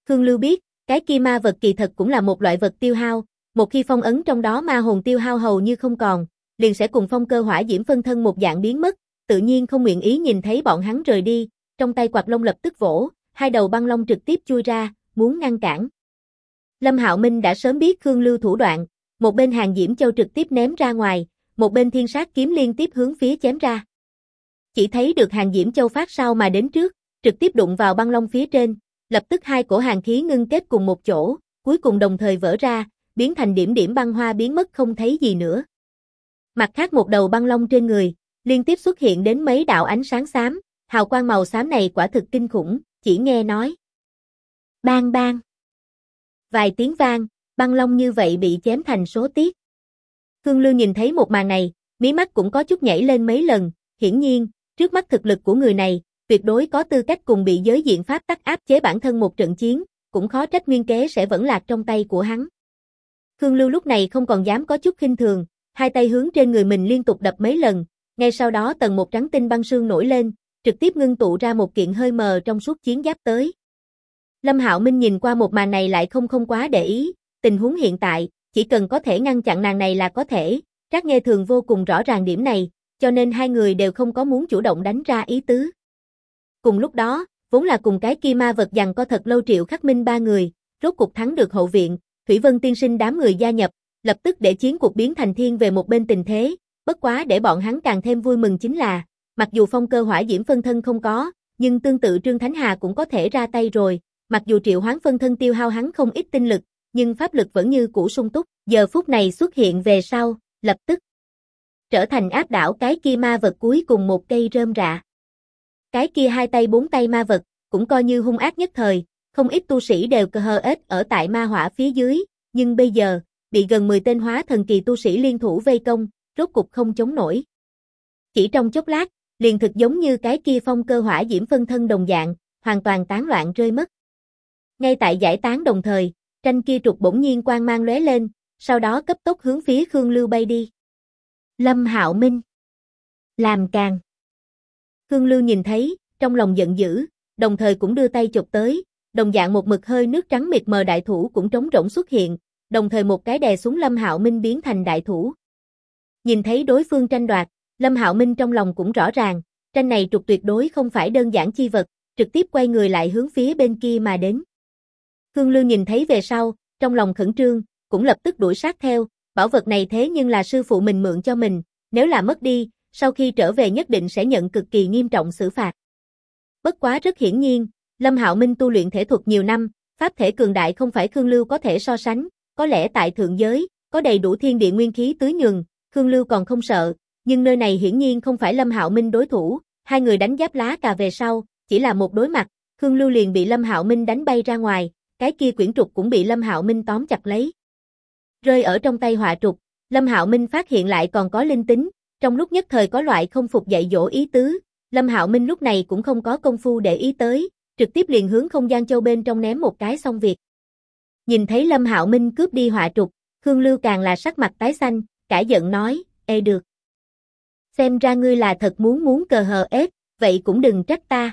Khương Lưu biết, cái kia ma vật kỳ thật cũng là một loại vật tiêu hao, một khi phong ấn trong đó ma hồn tiêu hao hầu như không còn, liền sẽ cùng phong cơ hỏa diễm phân thân một dạng biến mất, tự nhiên không nguyện ý nhìn thấy bọn hắn rời đi, trong tay quạt lông lập tức vỗ, hai đầu băng long trực tiếp chui ra, muốn ngăn cản. Lâm Hạo Minh đã sớm biết Khương Lưu thủ đoạn, một bên Hàng Diễm Châu trực tiếp ném ra ngoài, một bên Thiên Sát kiếm liên tiếp hướng phía chém ra. Chỉ thấy được Hàng Diễm Châu phát sau mà đến trước, trực tiếp đụng vào băng long phía trên, lập tức hai cổ hàn khí ngưng kết cùng một chỗ, cuối cùng đồng thời vỡ ra, biến thành điểm điểm băng hoa biến mất không thấy gì nữa. Mặt khác một đầu băng long trên người, liên tiếp xuất hiện đến mấy đạo ánh sáng xám, hào quang màu xám này quả thực kinh khủng, chỉ nghe nói. Bang bang. Vài tiếng vang, băng long như vậy bị chém thành số tiết. Khương Lưu nhìn thấy một màn này, mí mắt cũng có chút nhảy lên mấy lần, hiển nhiên, trước mắt thực lực của người này, tuyệt đối có tư cách cùng bị giới diện pháp tắc áp chế bản thân một trận chiến, cũng khó trách nguyên kế sẽ vẫn lạc trong tay của hắn. Khương Lưu lúc này không còn dám có chút khinh thường, hai tay hướng trên người mình liên tục đập mấy lần, ngay sau đó tầng một trắng tinh băng sương nổi lên, trực tiếp ngưng tụ ra một kiện hơi mờ trong suốt chiến giáp tới. Lâm Hạo Minh nhìn qua một màn này lại không quá để ý, tình huống hiện tại, chỉ cần có thể ngăn chặn nàng này là có thể, Trác Nghê Thường vô cùng rõ ràng điểm này, cho nên hai người đều không có muốn chủ động đánh ra ý tứ. Cùng lúc đó, vốn là cùng cái kia ma vật giằng co thật lâu Triệu Khắc Minh ba người, rốt cục thắng được hậu viện, Thủy Vân tiên sinh đám người gia nhập, lập tức để chiến cuộc biến thành thiên về một bên tình thế, bất quá để bọn hắn càng thêm vui mừng chính là, mặc dù phong cơ hỏa diễm phân thân không có, nhưng tương tự Trương Thánh Hà cũng có thể ra tay rồi, mặc dù triệu hoán phân thân tiêu hao hắn không ít tinh lực, nhưng pháp lực vẫn như cũ sung túc, giờ phút này xuất hiện về sau, lập tức trở thành áp đảo cái kia ma vật cuối cùng một cây rơm rạ. Cái kia hai tay bốn tay ma vật, cũng coi như hung ác nhất thời, không ít tu sĩ đều cơ hơ ếch ở tại ma hỏa phía dưới, nhưng bây giờ, bị gần 10 tên hóa thần kỳ tu sĩ liên thủ vây công, rốt cục không chống nổi. Chỉ trong chốc lát, liền thực giống như cái kia phong cơ hỏa diễm phân thân đồng dạng, hoàn toàn tán loạn rơi mất. Ngay tại giải tán đồng thời, tranh kia trục bỗng nhiên quang mang lóe lên, sau đó cấp tốc hướng phía Khương Lưu bay đi. Lâm Hạo Minh. Làm càng. Khương Lưu nhìn thấy, trong lòng giận dữ, đồng thời cũng đưa tay chụp tới, đồng dạng một mực hơi nước trắng mịt mờ đại thủ cũng trống rỗng xuất hiện, đồng thời một cái đè xuống Lâm Hạo Minh biến thành đại thủ. Nhìn thấy đối phương tranh đoạt, Lâm Hạo Minh trong lòng cũng rõ ràng, tranh này trục tuyệt đối không phải đơn giản chi vật, trực tiếp quay người lại hướng phía bên kia mà đến. Khương Lưu nhìn thấy về sau, trong lòng khẩn trương, cũng lập tức đuổi sát theo, bảo vật này thế nhưng là sư phụ mình mượn cho mình, nếu là mất đi, sau khi trở về nhất định sẽ nhận cực kỳ nghiêm trọng xử phạt. Bất quá rất hiển nhiên, Lâm Hạo Minh tu luyện thể thuật nhiều năm, pháp thể cường đại không phải Khương Lưu có thể so sánh, có lẽ tại thượng giới, có đầy đủ thiên địa nguyên khí tưới nhường, Khương Lưu còn không sợ, nhưng nơi này hiển nhiên không phải Lâm Hạo Minh đối thủ, hai người đánh giáp lá cà về sau, chỉ là một đối mặt, Khương Lưu liền bị Lâm Hạo Minh đánh bay ra ngoài, cái kia quyển trục cũng bị Lâm Hạo Minh tóm chặt lấy. Rơi ở trong tay họa trục, Lâm Hạo Minh phát hiện lại còn có linh tính, trong lúc nhất thời có loại không phục dạy dỗ ý tứ, Lâm Hạo Minh lúc này cũng không có công phu để ý tới, trực tiếp liền hướng không gian châu bên trong ném một cái xong việc. Nhìn thấy Lâm Hạo Minh cướp đi họa trục, Khương Lưu càng là sắc mặt tái xanh, cả giận nói, ê được. Xem ra ngươi là thật muốn cờ hờ ép, vậy cũng đừng trách ta.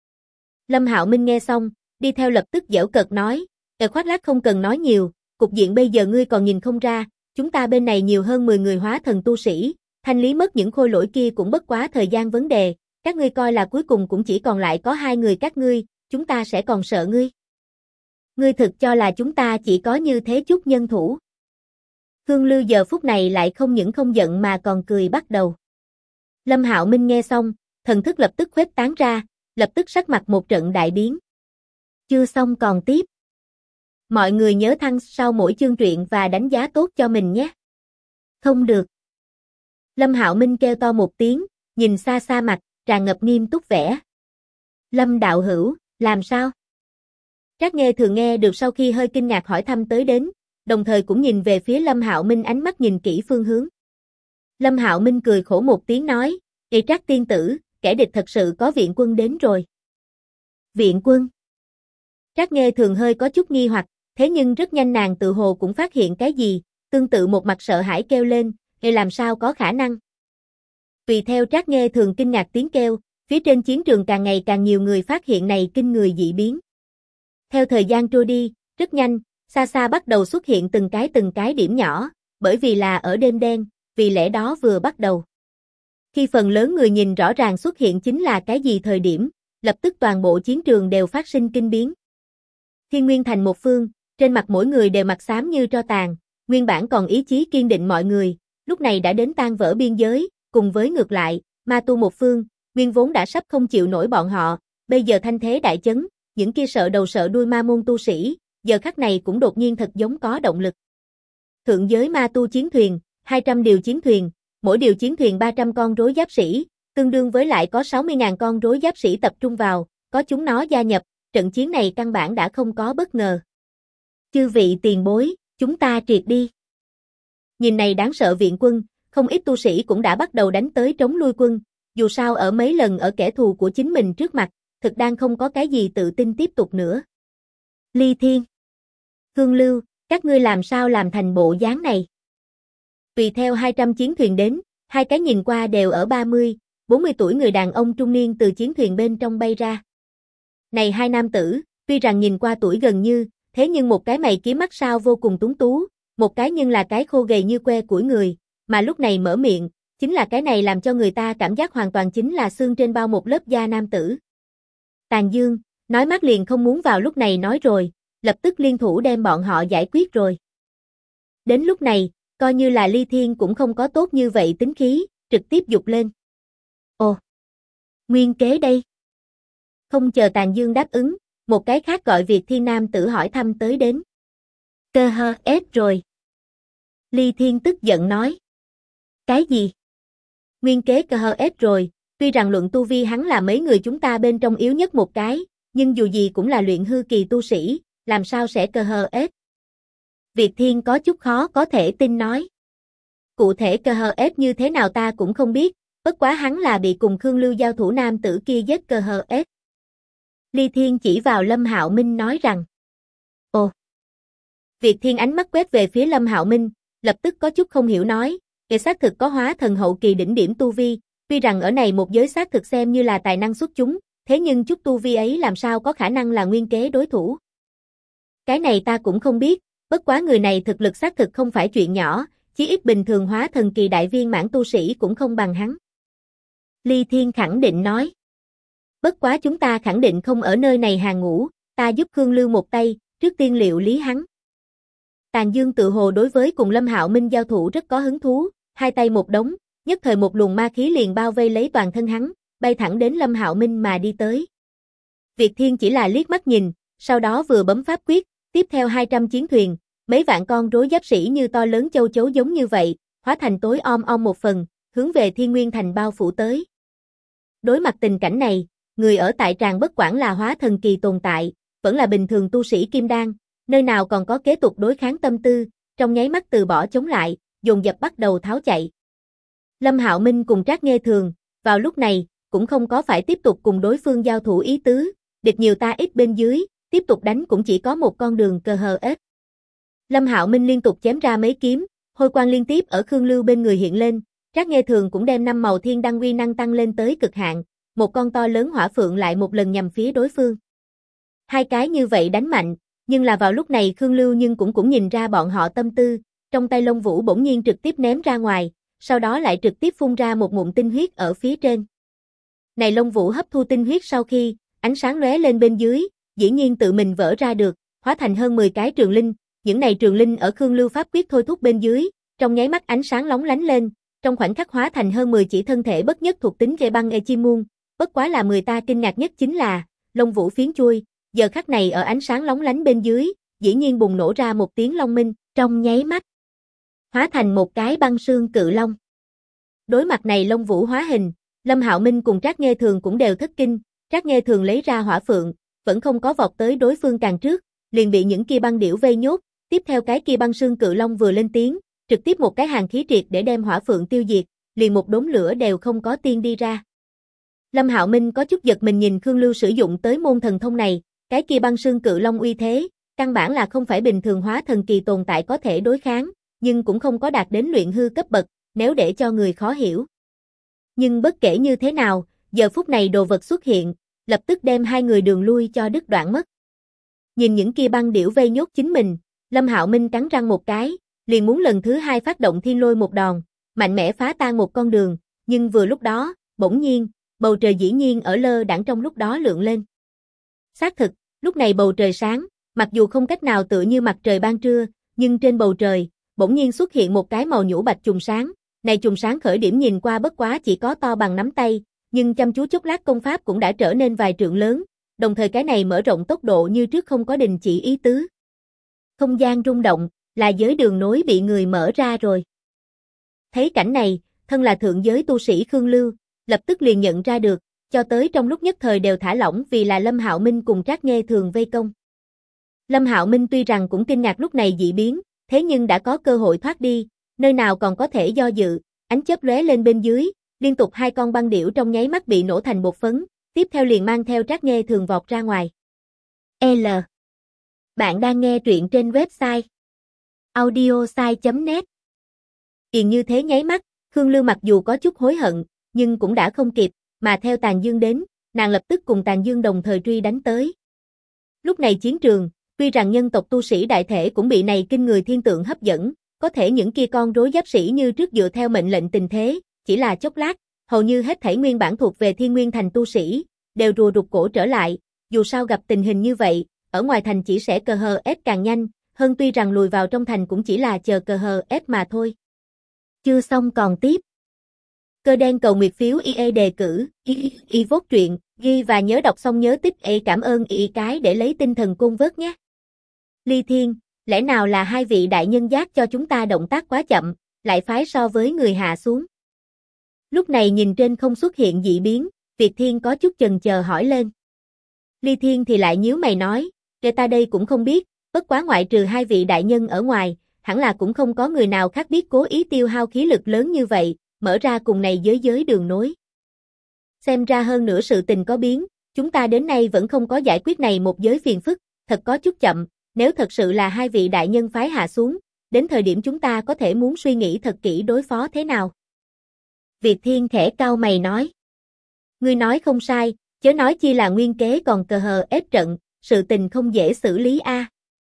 Lâm Hạo Minh nghe xong, đi theo lập tức giễu cợt nói, khoác lác không cần nói nhiều, cục diện bây giờ ngươi còn nhìn không ra, chúng ta bên này nhiều hơn 10 người hóa thần tu sĩ, thanh lý mất những khôi lỗi kia cũng bất quá thời gian vấn đề, các ngươi coi là cuối cùng cũng chỉ còn lại có 2 người các ngươi, chúng ta sẽ còn sợ ngươi. Ngươi thực cho là chúng ta chỉ có như thế chút nhân thủ. Khương Lưu giờ phút này lại không những không giận mà còn cười bắt đầu. Lâm Hạo Minh nghe xong, thần thức lập tức khuếch tán ra, lập tức sắc mặt một trận đại biến. Chưa xong còn tiếp. Mọi người nhớ thăng sau mỗi chương truyện và đánh giá tốt cho mình nhé. Không được. Lâm Hạo Minh kêu to một tiếng, nhìn xa xa mặt, tràn ngập nghiêm túc vẻ. Lâm đạo hữu, làm sao? Trác Nghê Thường nghe được sau khi hơi kinh ngạc hỏi thăm tới đến, đồng thời cũng nhìn về phía Lâm Hạo Minh ánh mắt nhìn kỹ phương hướng. Lâm Hạo Minh cười khổ một tiếng nói, "Ê Trác tiên tử, kẻ địch thật sự có viện quân đến rồi." Viện quân? Trác Nghê Thường hơi có chút nghi hoặc, thế nhưng rất nhanh nàng tự hồ cũng phát hiện cái gì, tương tự một mặt sợ hãi kêu lên, "Ê làm sao có khả năng?" Tùy theo Trác Nghê Thường kinh ngạc tiếng kêu, phía trên chiến trường càng ngày càng nhiều người phát hiện này kinh người dị biến. Theo thời gian trôi đi, rất nhanh, xa xa bắt đầu xuất hiện từng cái điểm nhỏ, bởi vì là ở đêm đen, vì lẽ đó vừa bắt đầu. Khi phần lớn người nhìn rõ ràng xuất hiện chính là cái gì thời điểm, lập tức toàn bộ chiến trường đều phát sinh kinh biến. Thiên Nguyên Thành một phương, trên mặt mỗi người đều mặt xám như tro tàn, nguyên bản còn ý chí kiên định mọi người, lúc này đã đến tan vỡ biên giới, cùng với ngược lại, ma tu một phương, nguyên vốn đã sắp không chịu nổi bọn họ, bây giờ thanh thế đại chấn, những kia sợ đầu sợ đuôi ma môn tu sĩ, giờ khắc này cũng đột nhiên thật giống có động lực. Thượng giới ma tu chiến thuyền, 200 điều chiến thuyền, mỗi điều chiến thuyền 300 con rối giáp sĩ, tương đương với lại có 60.000 con rối giáp sĩ tập trung vào, có chúng nó gia nhập, trận chiến này căn bản đã không có bất ngờ. Chư vị tiền bối, chúng ta triệt đi. Nhìn này đáng sợ viện quân, không ít tu sĩ cũng đã bắt đầu đánh tới trống lui quân, dù sao ở mấy lần ở kẻ thù của chính mình trước mặt, thực đang không có cái gì tự tin tiếp tục nữa. Ly Thiên, Hương Lưu, các ngươi làm sao làm thành bộ dáng này? Tùy theo 200 chiến thuyền đến, hai cái nhìn qua đều ở 30, 40 tuổi người đàn ông trung niên từ chiến thuyền bên trong bay ra. Này hai nam tử, tuy rằng nhìn qua tuổi gần như, thế nhưng một cái mày kiếm mắt sao vô cùng tuấn tú, một cái nhưng là cái khô gầy như que củi người, mà lúc này mở miệng, chính là cái này làm cho người ta cảm giác hoàn toàn chính là xương trên bao một lớp da nam tử. Tàn Dương, nói mắt liền không muốn vào lúc này nói rồi, lập tức liên thủ đem bọn họ giải quyết rồi. Đến lúc này, coi như là Ly Thiên cũng không có tốt như vậy tính khí, trực tiếp dục lên. Ồ, nguyên kế đây. Không chờ Tàn Dương đáp ứng, một cái khác gọi Việt Thiên nam tử hỏi thăm tới đến. Cơ hơ ép rồi. Ly Thiên tức giận nói. Cái gì? Nguyên kế cơ hơ ép rồi, tuy rằng luận tu vi hắn là mấy người chúng ta bên trong yếu nhất một cái, nhưng dù gì cũng là luyện hư kỳ tu sĩ, làm sao sẽ cơ hơ ép? Việt Thiên có chút khó có thể tin nói. Cụ thể cơ hơ ép như thế nào ta cũng không biết, bất quá hắn là bị cùng Khương Lưu giao thủ nam tử kia giết cơ hơ ép. Ly Thiên chỉ vào Lâm Hạo Minh nói rằng. Ồ! Việt Thiên ánh mắt quét về phía Lâm Hạo Minh, lập tức có chút không hiểu nói, kẻ xác thực có hóa thần hậu kỳ đỉnh điểm tu vi, tuy rằng ở này một giới xác thực xem như là tài năng xuất chúng, thế nhưng chút tu vi ấy làm sao có khả năng là nguyên kế đối thủ. Cái này ta cũng không biết, bất quá người này thực lực xác thực không phải chuyện nhỏ, chí ít bình thường hóa thần kỳ đại viên mãn tu sĩ cũng không bằng hắn. Ly Thiên khẳng định nói. Bất quá chúng ta khẳng định không ở nơi này hàng ngũ, ta giúp Khương Lưu một tay, trước tiên liệu lý hắn. Tàn Dương tự hồ đối với cùng Lâm Hạo Minh giao thủ rất có hứng thú, hai tay một đống, nhất thời một luồng ma khí liền bao vây lấy toàn thân hắn, bay thẳng đến Lâm Hạo Minh mà đi tới. Việt Thiên chỉ là liếc mắt nhìn, sau đó vừa bấm pháp quyết, tiếp theo 200 chiến thuyền, mấy vạn con rối giáp sĩ như to lớn châu chấu giống như vậy, hóa thành tối om một phần, hướng về Thiên Nguyên Thành bao phủ tới. Đối mặt tình cảnh này, người ở tại tràng bất quản là hóa thần kỳ tồn tại, vẫn là bình thường tu sĩ kim đan, nơi nào còn có kế tục đối kháng tâm tư, trong nháy mắt từ bỏ chống lại, dồn dập bắt đầu tháo chạy. Lâm Hạo Minh cùng Trác Nghê Thường, vào lúc này, cũng không có phải tiếp tục cùng đối phương giao thủ ý tứ, địch nhiều ta ít bên dưới, tiếp tục đánh cũng chỉ có một con đường cơ hờ ếch. Lâm Hạo Minh liên tục chém ra mấy kiếm, hôi quang liên tiếp ở Khương Lưu bên người hiện lên, Trác Nghê Thường cũng đem 5 màu thiên đăng uy năng tăng lên tới cực hạn, một con to lớn hỏa phượng lại một lần nhằm phía đối phương. Hai cái như vậy đánh mạnh, nhưng là vào lúc này Khương Lưu nhưng cũng nhìn ra bọn họ tâm tư, trong tay Long Vũ bỗng nhiên trực tiếp ném ra ngoài, sau đó lại trực tiếp phun ra một ngụm tinh huyết ở phía trên. Này Long Vũ hấp thu tinh huyết sau khi, ánh sáng lóe lên bên dưới, dĩ nhiên tự mình vỡ ra được, hóa thành hơn 10 cái trường linh, những này trường linh ở Khương Lưu pháp quyết thôi thúc bên dưới, trong nháy mắt ánh sáng lóng lánh lên, trong khoảnh khắc hóa thành hơn 10 chỉ thân thể bất nhất thuộc tính gây băng chim muôn, bất quá là người ta kinh ngạc nhất chính là, Long Vũ phiến chui, giờ khắc này ở ánh sáng lóng lánh bên dưới, dĩ nhiên bùng nổ ra một tiếng long minh, trong nháy mắt hóa thành một cái băng sương cự long. Đối mặt này Long Vũ hóa hình, Lâm Hạo Minh cùng Trác Nghê Thường cũng đều thất kinh, Trác Nghê Thường lấy ra hỏa phượng, vẫn không có vọt tới đối phương càng trước, liền bị những kia băng điểu vây nhốt, tiếp theo cái kia băng sương cự long vừa lên tiếng, trực tiếp một cái hàng khí triệt để đem hỏa phượng tiêu diệt, liền một đốm lửa đều không có tiên đi ra. Lâm Hạo Minh có chút giật mình nhìn Khương Lưu sử dụng tới môn thần thông này, cái kia băng sương cự long uy thế, căn bản là không phải bình thường hóa thần kỳ tồn tại có thể đối kháng, nhưng cũng không có đạt đến luyện hư cấp bậc, nếu để cho người khó hiểu. Nhưng bất kể như thế nào, giờ phút này đồ vật xuất hiện, lập tức đem hai người đường lui cho đứt đoạn mất. Nhìn những kia băng điểu vây nhốt chính mình, Lâm Hạo Minh cắn răng một cái, liền muốn lần thứ hai phát động thiên lôi một đòn, mạnh mẽ phá tan một con đường, nhưng vừa lúc đó, bỗng nhiên, bầu trời dĩ nhiên ở lơ đãng trong lúc đó lượng lên. Xác thực, lúc này bầu trời sáng, mặc dù không cách nào tựa như mặt trời ban trưa, nhưng trên bầu trời, bỗng nhiên xuất hiện một cái màu nhũ bạch chùm sáng, này chùm sáng khởi điểm nhìn qua bất quá chỉ có to bằng nắm tay, nhưng chăm chú chốc lát công pháp cũng đã trở nên vài trượng lớn, đồng thời cái này mở rộng tốc độ như trước không có đình chỉ ý tứ. Không gian rung động, là giới đường nối bị người mở ra rồi. Thấy cảnh này, thân là thượng giới tu sĩ Khương Lưu, lập tức liền nhận ra được, cho tới trong lúc nhất thời đều thả lỏng vì là Lâm Hạo Minh cùng Trác Nghê Thường vây công. Lâm Hạo Minh tuy rằng cũng kinh ngạc lúc này dị biến, thế nhưng đã có cơ hội thoát đi, nơi nào còn có thể do dự, ánh chớp lóe lên bên dưới, liên tục hai con băng điểu trong nháy mắt bị nổ thành bột phấn, tiếp theo liền mang theo Trác Nghê Thường vọt ra ngoài. L. Bạn đang nghe truyện trên website audiosai.net. Yên như thế nháy mắt, Khương Lưu mặc dù có chút hối hận, nhưng cũng đã không kịp, mà theo Tàn Dương đến, nàng lập tức cùng Tàn Dương đồng thời truy đánh tới. Lúc này chiến trường, tuy rằng nhân tộc tu sĩ đại thể cũng bị này kinh người thiên tượng hấp dẫn, có thể những kia con rối giáp sĩ như trước dựa theo mệnh lệnh tình thế, chỉ là chốc lát, hầu như hết thảy nguyên bản thuộc về Thiên Nguyên Thành tu sĩ, đều rùa rụt cổ trở lại, dù sao gặp tình hình như vậy, ở ngoài thành chỉ sẽ cờ hờ ép càng nhanh, hơn tuy rằng lùi vào trong thành cũng chỉ là chờ cờ hờ ép mà thôi. Chưa xong còn tiếp. Cơ đen cầu nguyệt phiếu IE đề cử, y vốt truyện, ghi và nhớ đọc xong nhớ tích cảm ơn y cái để lấy tinh thần côn vớt nhé. Ly Thiên, lẽ nào là hai vị đại nhân giác cho chúng ta động tác quá chậm, lại phái so với người hạ xuống. Lúc này nhìn trên không xuất hiện dị biến, Việt Thiên có chút chần chờ hỏi lên. Ly Thiên thì lại nhíu mày nói, kể ta đây cũng không biết, bất quá ngoại trừ hai vị đại nhân ở ngoài, hẳn là cũng không có người nào khác biết cố ý tiêu hao khí lực lớn như vậy, mở ra cùng này giới đường nối. Xem ra hơn nữa sự tình có biến, chúng ta đến nay vẫn không có giải quyết này một giới phiền phức, thật có chút chậm, nếu thật sự là hai vị đại nhân phái hạ xuống, đến thời điểm chúng ta có thể muốn suy nghĩ thật kỹ đối phó thế nào. Việt Thiên khẽ cau mày nói. Ngươi nói không sai, chớ nói chi là nguyên kế còn cờ hờ ép trận, sự tình không dễ xử lý a.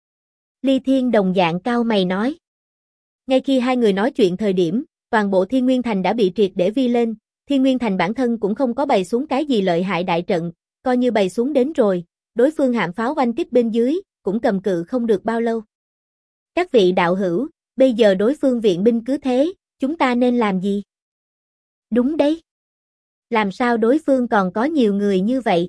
Ly Thiên đồng dạng cau mày nói. Ngay khi hai người nói chuyện thời điểm, toàn bộ Thiên Nguyên Thành đã bị triệt để vi lên, Thiên Nguyên Thành bản thân cũng không có bày xuống cái gì lợi hại đại trận, coi như bày xuống đến rồi, đối phương hạm pháo oanh kích bên dưới, cũng cầm cự không được bao lâu. Các vị đạo hữu, bây giờ đối phương viện binh cứ thế, chúng ta nên làm gì? Đúng đấy. Làm sao đối phương còn có nhiều người như vậy?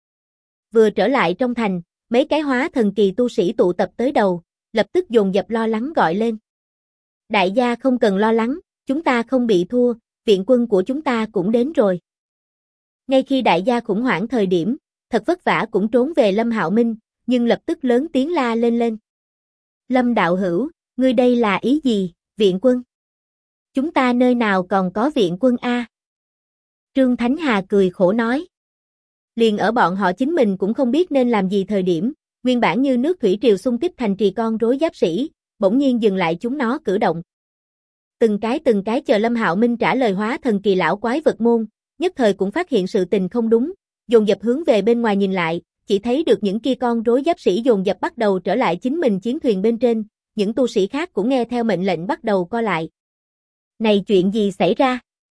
Vừa trở lại trong thành, mấy cái hóa thần kỳ tu sĩ tụ tập tới đầu, lập tức dồn dập lo lắng gọi lên. Đại gia không cần lo lắng, chúng ta không bị thua, viện quân của chúng ta cũng đến rồi. Ngay khi đại gia khủng hoảng thời điểm, thật vất vả cũng trốn về Lâm Hạo Minh, nhưng lập tức lớn tiếng la lên. Lâm đạo hữu, ngươi đây là ý gì, viện quân? Chúng ta nơi nào còn có viện quân a? Trương Thánh Hà cười khổ nói. Liền ở bọn họ chính mình cũng không biết nên làm gì thời điểm, nguyên bản như nước thủy triều xung kích thành trì con rối giáp sĩ, bỗng nhiên dừng lại chúng nó cử động. Từng cái chờ Lâm Hạo Minh trả lời hóa thần kỳ lão quái vật môn, nhất thời cũng phát hiện sự tình không đúng, dồn dập hướng về bên ngoài nhìn lại, chỉ thấy được những kia con rối giáp sĩ dồn dập bắt đầu trở lại chính mình chiến thuyền bên trên, những tu sĩ khác cũng nghe theo mệnh lệnh bắt đầu co lại. Này chuyện gì xảy ra?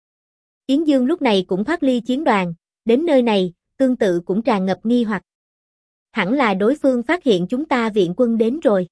Yến Dương lúc này cũng thoát ly chiến đoàn, đến nơi này, tương tự cũng tràn ngập nghi hoặc. Hẳn là đối phương phát hiện chúng ta viện quân đến rồi.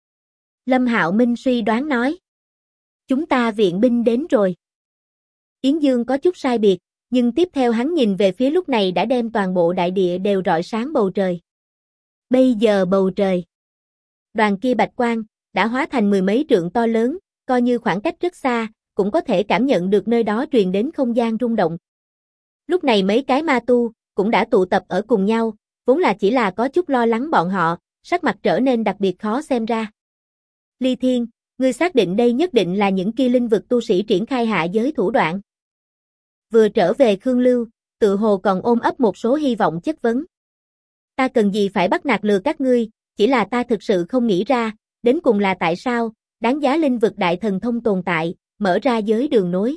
Lâm Hạo Minh suy đoán nói. Chúng ta viện binh đến rồi. Yến Dương có chút sai biệt, nhưng tiếp theo hắn nhìn về phía lúc này đã đem toàn bộ đại địa đều rọi sáng bầu trời. Bây giờ bầu trời. Đoàn kia bạch quang, đã hóa thành mười mấy trượng to lớn, coi như khoảng cách rất xa, cũng có thể cảm nhận được nơi đó truyền đến không gian rung động. Lúc này mấy cái ma tu, cũng đã tụ tập ở cùng nhau, vốn là chỉ là có chút lo lắng bọn họ, sắc mặt trở nên đặc biệt khó xem ra. Ly Thiên, ngươi xác định đây nhất định là những kia linh vực tu sĩ triển khai hạ giới thủ đoạn. Vừa trở về Khương Lưu, tự hồ còn ôm ấp một số hy vọng chất vấn. Ta cần gì phải bắt nạt lừa các ngươi, chỉ là ta thực sự không nghĩ ra, đến cùng là tại sao, đáng giá linh vực đại thần thông tồn tại, mở ra giới đường nối.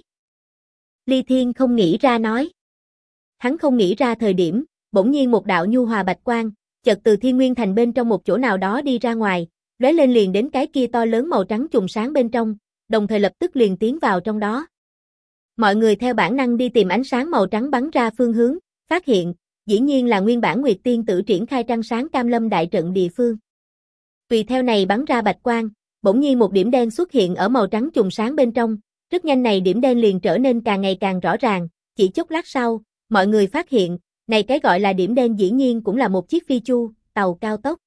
Ly Thiên không nghĩ ra nói. Hắn không nghĩ ra thời điểm, bỗng nhiên một đạo nhu hòa bạch quang, chợt từ Thiên Nguyên Thành bên trong một chỗ nào đó đi ra ngoài, lóe lên liền đến cái kia to lớn màu trắng chùm sáng bên trong, đồng thời lập tức liền tiến vào trong đó. Mọi người theo bản năng đi tìm ánh sáng màu trắng bắn ra phương hướng, phát hiện, dĩ nhiên là nguyên bản Nguyệt Tiên Tử triển khai trăng sáng Cam Lâm đại trận địa phương. Tùy theo này bắn ra bạch quang, bỗng nhiên một điểm đen xuất hiện ở màu trắng chùm sáng bên trong, rất nhanh này điểm đen liền trở nên càng ngày càng rõ ràng, chỉ chốc lát sau, mọi người phát hiện, này cái gọi là điểm đen dĩ nhiên cũng là một chiếc phi chu, tàu cao tốc.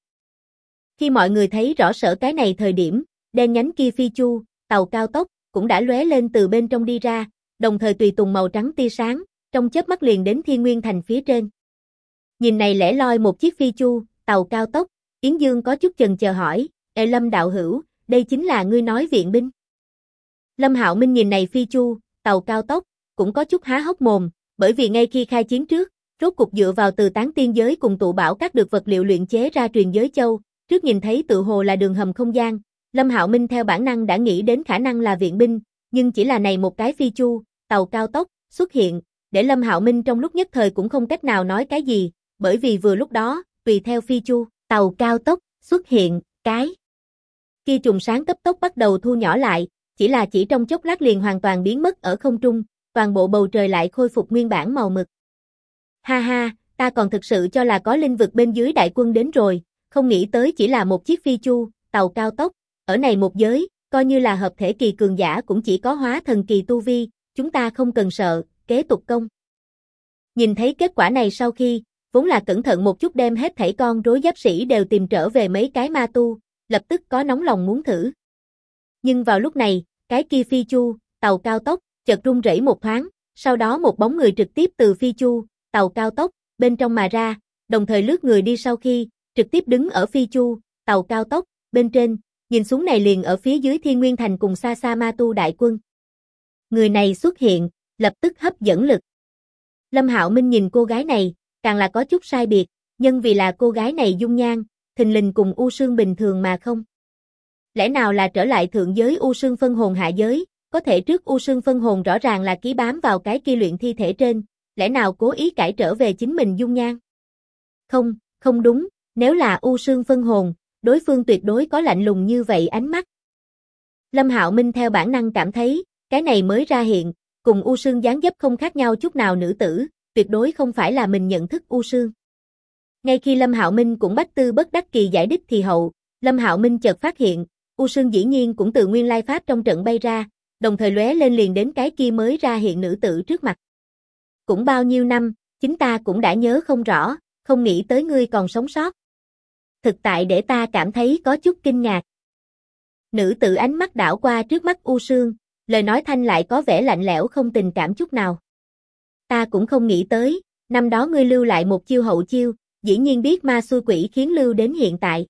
Khi mọi người thấy rõ sở cái này thời điểm, đen nhánh kia phi chu, tàu cao tốc, cũng đã lóe lên từ bên trong đi ra, đồng thời tùy tùng màu trắng tia sáng, trong chớp mắt liền đến Thiên Nguyên Thành phía trên. Nhìn này lẻ loi một chiếc phi chu, tàu cao tốc, Yến Dương có chút chần chờ hỏi, Lâm đạo hữu, đây chính là ngươi nói viện binh. Lâm Hạo Minh nhìn này phi chu, tàu cao tốc, cũng có chút há hốc mồm, bởi vì ngay khi khai chiến trước, rốt cục dựa vào từ tán tiên giới cùng tụ bảo các được vật liệu luyện chế ra truyền giới châu, trước nhìn thấy tự hồ là đường hầm không gian, Lâm Hạo Minh theo bản năng đã nghĩ đến khả năng là viện binh, nhưng chỉ là này một cái phi chu, tàu cao tốc, xuất hiện, để Lâm Hạo Minh trong lúc nhất thời cũng không cách nào nói cái gì, bởi vì vừa lúc đó, tùy theo phi chu, tàu cao tốc, xuất hiện, cái kia trùng sáng cấp tốc bắt đầu thu nhỏ lại, chỉ trong chốc lát liền hoàn toàn biến mất ở không trung, toàn bộ bầu trời lại khôi phục nguyên bản màu mực. Ha ha, ta còn thực sự cho là có linh vực bên dưới đại quân đến rồi, không nghĩ tới chỉ là một chiếc phi chu, tàu cao tốc, ở này một giới, coi như là hợp thể kỳ cường giả cũng chỉ có hóa thần kỳ tu vi, chúng ta không cần sợ, kế tục công. Nhìn thấy kết quả này sau khi, vốn là cẩn thận một chút đem hết thảy con rối giáp sĩ đều tìm trở về mấy cái ma tu, lập tức có nóng lòng muốn thử. Nhưng vào lúc này, cái kia phi chu, tàu cao tốc, chợt rung rẩy một thoáng, sau đó một bóng người trực tiếp từ phi chu, tàu cao tốc, bên trong mà ra, đồng thời lướt người đi sau khi, trực tiếp đứng ở phi chu, tàu cao tốc, bên trên, nhìn xuống này liền ở phía dưới Thiên Nguyên Thành cùng xa xa ma tu đại quân. Người này xuất hiện, lập tức hấp dẫn lực. Lâm Hạo Minh nhìn cô gái này, càng là có chút sai biệt, nhân vì là cô gái này dung nhan, thình lình cùng U Sương bình thường mà không. Lẽ nào là trở lại thượng giới U Sương phân hồn hạ giới, có thể trước U Sương phân hồn rõ ràng là ký bám vào cái kia luyện thi thể trên, lẽ nào cố ý cải trở về chính mình dung nhan? Không, không đúng, nếu là U Sương phân hồn, đối phương tuyệt đối có lạnh lùng như vậy ánh mắt. Lâm Hạo Minh theo bản năng cảm thấy, cái này mới ra hiện, cùng U Sương dáng dấp không khác nhau chút nào nữ tử, tuyệt đối không phải là mình nhận thức U Sương. Ngay khi Lâm Hạo Minh cũng bách tư bất đắc kỳ giải đích thì hậu, Lâm Hạo Minh chợt phát hiện, U Sương dĩ nhiên cũng từ nguyên lai pháp trong trận bay ra, đồng thời lóe lên liền đến cái kia mới ra hiện nữ tử trước mặt. Cũng bao nhiêu năm, chính ta cũng đã nhớ không rõ, không nghĩ tới ngươi còn sống sót. Thực tại để ta cảm thấy có chút kinh ngạc. Nữ tử ánh mắt đảo qua trước mắt U Sương, lời nói thanh lại có vẻ lạnh lẽo không tình cảm chút nào. Ta cũng không nghĩ tới, năm đó ngươi lưu lại một chiêu hậu chiêu, dĩ nhiên biết ma xui quỷ khiến lưu đến hiện tại.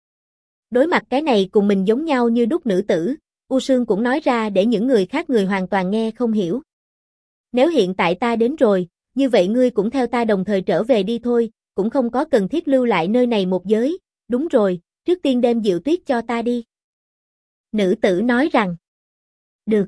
Đối mặt cái này cùng mình giống nhau như đúc nữ tử, U Sương cũng nói ra để những người khác người hoàn toàn nghe không hiểu. Nếu hiện tại ta đến rồi, như vậy ngươi cũng theo ta đồng thời trở về đi thôi, cũng không có cần thiết lưu lại nơi này một giới, đúng rồi, trước tiên đem Diệu Tuyết cho ta đi. Nữ tử nói rằng, được.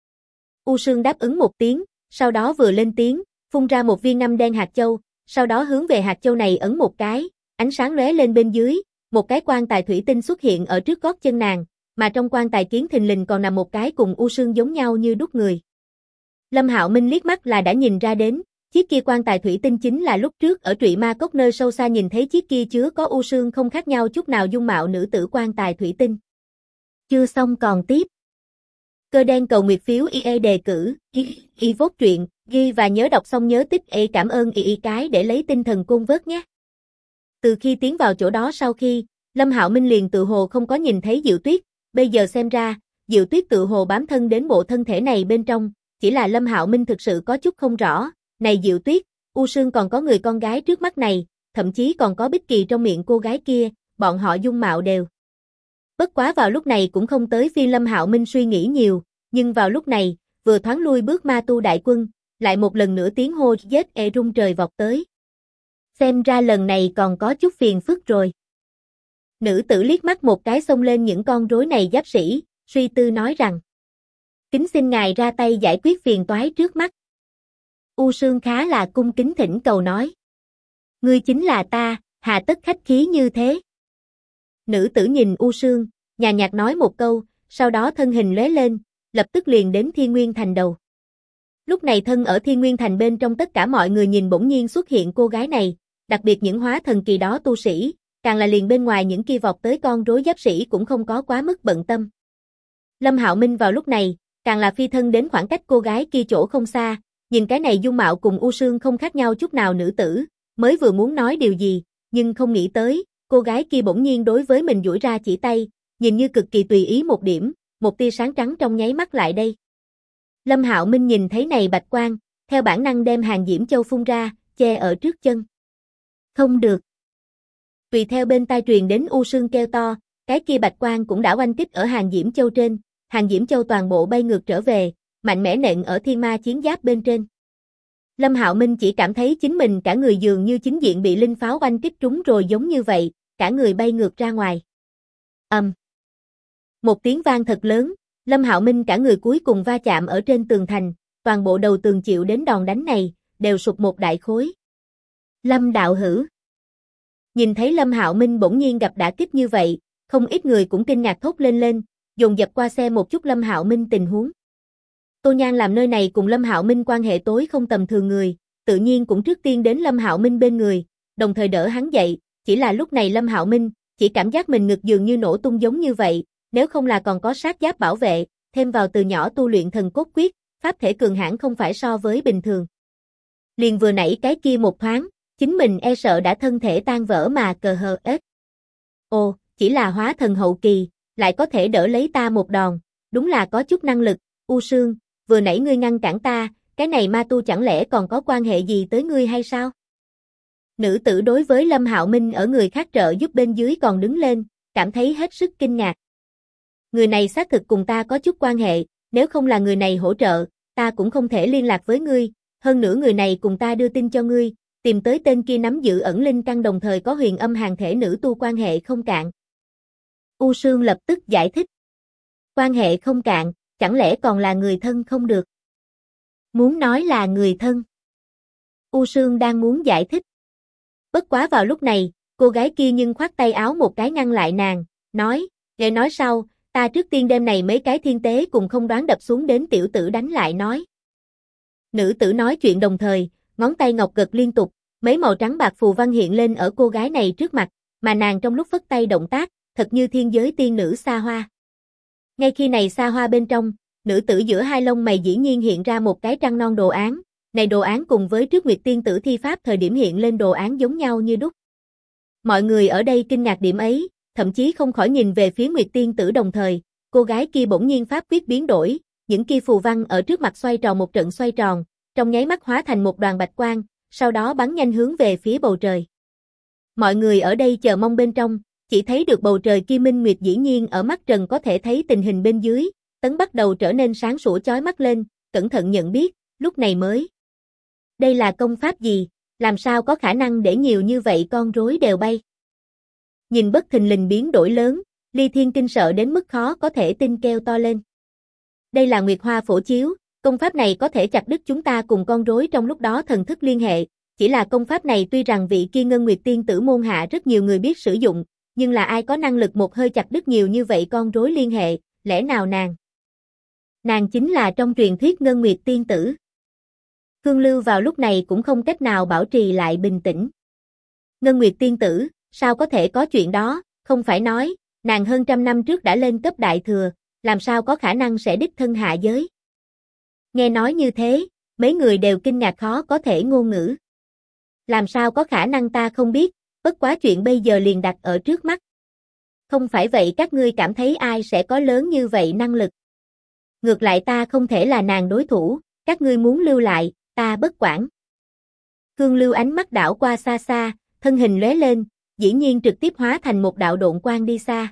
U Sương đáp ứng một tiếng, sau đó vừa lên tiếng, phun ra một viên ngăm đen hạt châu, sau đó hướng về hạt châu này ấn một cái, ánh sáng lóe lên bên dưới, một cái quan tài thủy tinh xuất hiện ở trước gót chân nàng, mà trong quan tài kiến thình lình còn nằm một cái cùng U Sương giống nhau như đúc người. Lâm Hạo Minh liếc mắt là đã nhìn ra đến, chiếc kia quan tài thủy tinh chính là lúc trước ở Trụy Ma Cốc nơi sâu xa nhìn thấy chiếc kia chứa có U Sương không khác nhau chút nào dung mạo nữ tử quan tài thủy tinh. Chưa xong còn tiếp. Cơ đen cầu nguyệt phiếu IE đề cử, y vốt truyện, ghi và nhớ đọc xong nhớ tích cảm ơn y cái để lấy tinh thần côn vớt nhé. Từ khi tiến vào chỗ đó sau khi, Lâm Hạo Minh liền tự hồ không có nhìn thấy Diệu Tuyết, bây giờ xem ra, Diệu Tuyết tự hồ bám thân đến bộ thân thể này bên trong, chỉ là Lâm Hạo Minh thực sự có chút không rõ, này Diệu Tuyết, U Sương còn có người con gái trước mắt này, thậm chí còn có Bích Kỳ trong miệng cô gái kia, bọn họ dung mạo đều. Bất quá vào lúc này cũng không tới phiên Lâm Hạo Minh suy nghĩ nhiều, nhưng vào lúc này, vừa thoáng lui bước ma tu đại quân, lại một lần nữa tiếng hô giết rung trời vọt tới. Xem ra lần này còn có chút phiền phức rồi. Nữ tử liếc mắt một cái xông lên những con rối này giáp sĩ, suy tư nói rằng, kính xin ngài ra tay giải quyết phiền toái trước mắt. U Sương khá là cung kính thỉnh cầu nói, ngươi chính là ta, Hà tất khách khí như thế? Nữ tử nhìn U Sương, nhàn nhạt nói một câu, sau đó thân hình lóe lên, lập tức liền đến Thiên Nguyên Thành đầu. Lúc này thân ở Thiên Nguyên Thành bên trong tất cả mọi người nhìn bỗng nhiên xuất hiện cô gái này, đặc biệt những hóa thần kỳ đó tu sĩ, càng là liền bên ngoài những kia vọt tới con rối giáp sĩ cũng không có quá mức bận tâm. Lâm Hạo Minh vào lúc này, càng là phi thân đến khoảng cách cô gái kia chỗ không xa, nhìn cái này dung mạo cùng U Sương không khác nhau chút nào nữ tử, mới vừa muốn nói điều gì, nhưng không nghĩ tới, cô gái kia bỗng nhiên đối với mình duỗi ra chỉ tay, nhìn như cực kỳ tùy ý một điểm, một tia sáng trắng trong nháy mắt lại đây. Lâm Hạo Minh nhìn thấy này bạch quang, theo bản năng đem hàng diễm châu phun ra, che ở trước chân. Không được. Tùy theo bên tai truyền đến U Sương kêu to, cái kia bạch quang cũng đã oanh kích ở hàng diễm châu trên, hàng diễm châu toàn bộ bay ngược trở về, mạnh mẽ nện ở thiên ma chiến giáp bên trên. Lâm Hạo Minh chỉ cảm thấy chính mình cả người dường như chính diện bị linh pháo oanh kích trúng rồi giống như vậy, cả người bay ngược ra ngoài. Một tiếng vang thật lớn, Lâm Hạo Minh cả người cuối cùng va chạm ở trên tường thành, toàn bộ đầu tường chịu đến đòn đánh này, đều sụp một đại khối. Lâm đạo hữu. Nhìn thấy Lâm Hạo Minh bỗng nhiên gặp đả kích như vậy, không ít người cũng kinh ngạc thốt lên, dồn dập qua xe một chút Lâm Hạo Minh tình huống. Tô Nhan làm nơi này cùng Lâm Hạo Minh quan hệ tối không tầm thường người, tự nhiên cũng trước tiên đến Lâm Hạo Minh bên người, đồng thời đỡ hắn dậy, chỉ là lúc này Lâm Hạo Minh chỉ cảm giác mình ngực dường như nổ tung giống như vậy, nếu không là còn có sát giáp bảo vệ, thêm vào từ nhỏ tu luyện thần cốt quyết, pháp thể cường hãn không phải so với bình thường. Liền vừa nãy cái kia một thoáng, chính mình e sợ đã thân thể tan vỡ mà cờ hờ ết. Ồ, chỉ là hóa thần hậu kỳ, lại có thể đỡ lấy ta một đòn, đúng là có chút năng lực. U Sương, vừa nãy ngươi ngăn cản ta, cái này ma tu chẳng lẽ còn có quan hệ gì tới ngươi hay sao? Nữ tử đối với Lâm Hạo Minh ở người khác trợ giúp bên dưới còn đứng lên, cảm thấy hết sức kinh ngạc. Người này xác thực cùng ta có chút quan hệ, nếu không là người này hỗ trợ, ta cũng không thể liên lạc với ngươi, hơn nữa người này cùng ta đưa tin cho ngươi, tìm tới tên kia nắm giữ ẩn linh căn đồng thời có huyền âm hàng thể nữ tu quan hệ không cạn. U Sương lập tức giải thích. Quan hệ không cạn, chẳng lẽ còn là người thân không được? Muốn nói là người thân. U Sương đang muốn giải thích. Bất quá vào lúc này, cô gái kia nhưng khoát tay áo một cái ngăn lại nàng, nói, để nói sau, ta trước tiên đem này mấy cái thiên tế cùng không đoán đập xuống đến tiểu tử đánh lại nói. Nữ tử nói chuyện đồng thời, ngón tay ngọc gật liên tục, mấy màu trắng bạc phù văn hiện lên ở cô gái này trước mặt, mà nàng trong lúc phất tay động tác, thật như thiên giới tiên nữ xa hoa. Ngay khi này xa hoa bên trong, nữ tử giữa hai lông mày dĩ nhiên hiện ra một cái trăng non đồ án, này đồ án cùng với trước Nguyệt tiên tử thi pháp thời điểm hiện lên đồ án giống nhau như đúc. Mọi người ở đây kinh ngạc điểm ấy, thậm chí không khỏi nhìn về phía Nguyệt tiên tử đồng thời, cô gái kia bỗng nhiên pháp quyết biến đổi, những kia phù văn ở trước mặt xoay tròn một trận xoay tròn, trong nháy mắt hóa thành một đoàn bạch quang, sau đó bắn nhanh hướng về phía bầu trời. Mọi người ở đây chờ mong bên trong, chỉ thấy được bầu trời kia minh nguyệt dĩ nhiên ở mắt trần có thể thấy tình hình bên dưới, tấn bắt đầu trở nên sáng sủa chói mắt lên, cẩn thận nhận biết, lúc này mới. Đây là công pháp gì, làm sao có khả năng để nhiều như vậy con rối đều bay? Nhìn bất thình lình biến đổi lớn, Ly Thiên kinh sợ đến mức khó có thể tin kêu to lên. Đây là Nguyệt Hoa Phổ Chiếu, công pháp này có thể chặt đứt chúng ta cùng con rối trong lúc đó thần thức liên hệ, chỉ là công pháp này tuy rằng vị kia Ngân Nguyệt tiên tử môn hạ rất nhiều người biết sử dụng, nhưng là ai có năng lực một hơi chặt đứt nhiều như vậy con rối liên hệ, lẽ nào nàng? Nàng chính là trong truyền thuyết Ngân Nguyệt tiên tử. Khương Lưu vào lúc này cũng không cách nào bảo trì lại bình tĩnh. Ngân Nguyệt tiên tử, sao có thể có chuyện đó, không phải nói, nàng hơn trăm năm trước đã lên cấp đại thừa, làm sao có khả năng sẽ đích thân hạ giới. Nghe nói như thế, mấy người đều kinh ngạc khó có thể ngôn ngữ. Làm sao có khả năng ta không biết, bất quá chuyện bây giờ liền đặt ở trước mắt. Không phải vậy các ngươi cảm thấy ai sẽ có lớn như vậy năng lực. Ngược lại ta không thể là nàng đối thủ, các ngươi muốn lưu lại, ta bất quản. Khương Lưu ánh mắt đảo qua xa xa, thân hình lóe lên, dĩ nhiên trực tiếp hóa thành một đạo độn quang đi xa.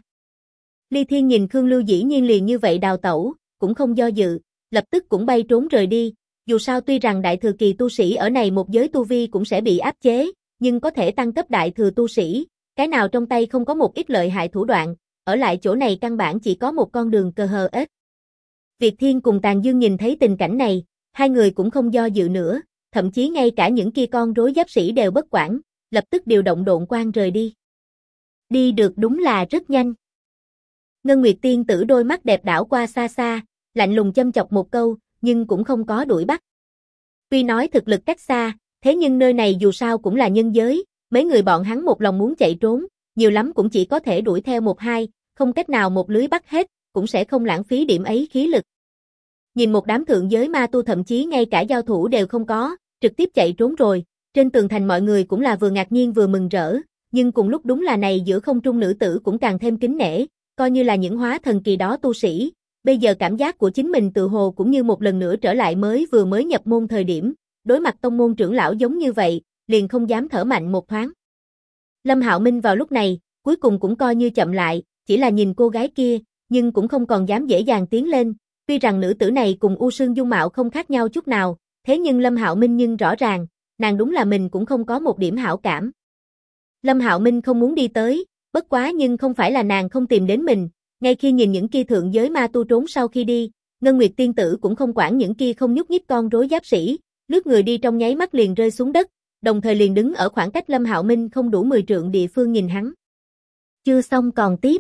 Ly Thiên nhìn Khương Lưu dĩ nhiên liền như vậy đào tẩu, cũng không do dự, lập tức cũng bay trốn rời đi, dù sao tuy rằng đại thừa kỳ tu sĩ ở này một giới tu vi cũng sẽ bị áp chế, nhưng có thể tăng cấp đại thừa tu sĩ, cái nào trong tay không có một ít lợi hại thủ đoạn, ở lại chỗ này căn bản chỉ có một con đường cờ hờ ết. Việt Thiên cùng Tàn Dương nhìn thấy tình cảnh này, hai người cũng không do dự nữa, thậm chí ngay cả những kia con rối giáp sĩ đều bất quản, lập tức điều động độn quang rời đi. Đi được đúng là rất nhanh. Ngân Nguyệt tiên tử đôi mắt đẹp đảo qua xa xa, lạnh lùng châm chọc một câu, nhưng cũng không có đuổi bắt. Tuy nói thực lực cách xa, thế nhưng nơi này dù sao cũng là nhân giới, mấy người bọn hắn một lòng muốn chạy trốn, nhiều lắm cũng chỉ có thể đuổi theo một hai, không cách nào một lưới bắt hết, cũng sẽ không lãng phí điểm ấy khí lực. Nhìn một đám thượng giới ma tu thậm chí ngay cả giao thủ đều không có, trực tiếp chạy trốn rồi, trên tường thành mọi người cũng là vừa ngạc nhiên vừa mừng rỡ, nhưng cùng lúc đúng là này giữa không trung nữ tử cũng càng thêm kính nể, coi như là những hóa thần kỳ đó tu sĩ, bây giờ cảm giác của chính mình tự hồ cũng như một lần nữa trở lại vừa mới nhập môn thời điểm, đối mặt tông môn trưởng lão giống như vậy, liền không dám thở mạnh một thoáng. Lâm Hạo Minh vào lúc này, cuối cùng cũng coi như chậm lại, chỉ là nhìn cô gái kia, nhưng cũng không còn dám dễ dàng tiến lên, tuy rằng nữ tử này cùng U Sương dung mạo không khác nhau chút nào, thế nhưng Lâm Hạo Minh nhưng rõ ràng, nàng đúng là mình cũng không có một điểm hảo cảm. Lâm Hạo Minh không muốn đi tới, bất quá nhưng không phải là nàng không tìm đến mình, ngay khi nhìn những kia thượng giới ma tu trốn sau khi đi, Ngân Nguyệt tiên tử cũng không quản những kia không nhúc nhích con rối giáp sĩ, lướt người đi trong nháy mắt liền rơi xuống đất, đồng thời liền đứng ở khoảng cách Lâm Hạo Minh không đủ 10 trượng địa phương nhìn hắn. Chưa xong còn tiếp.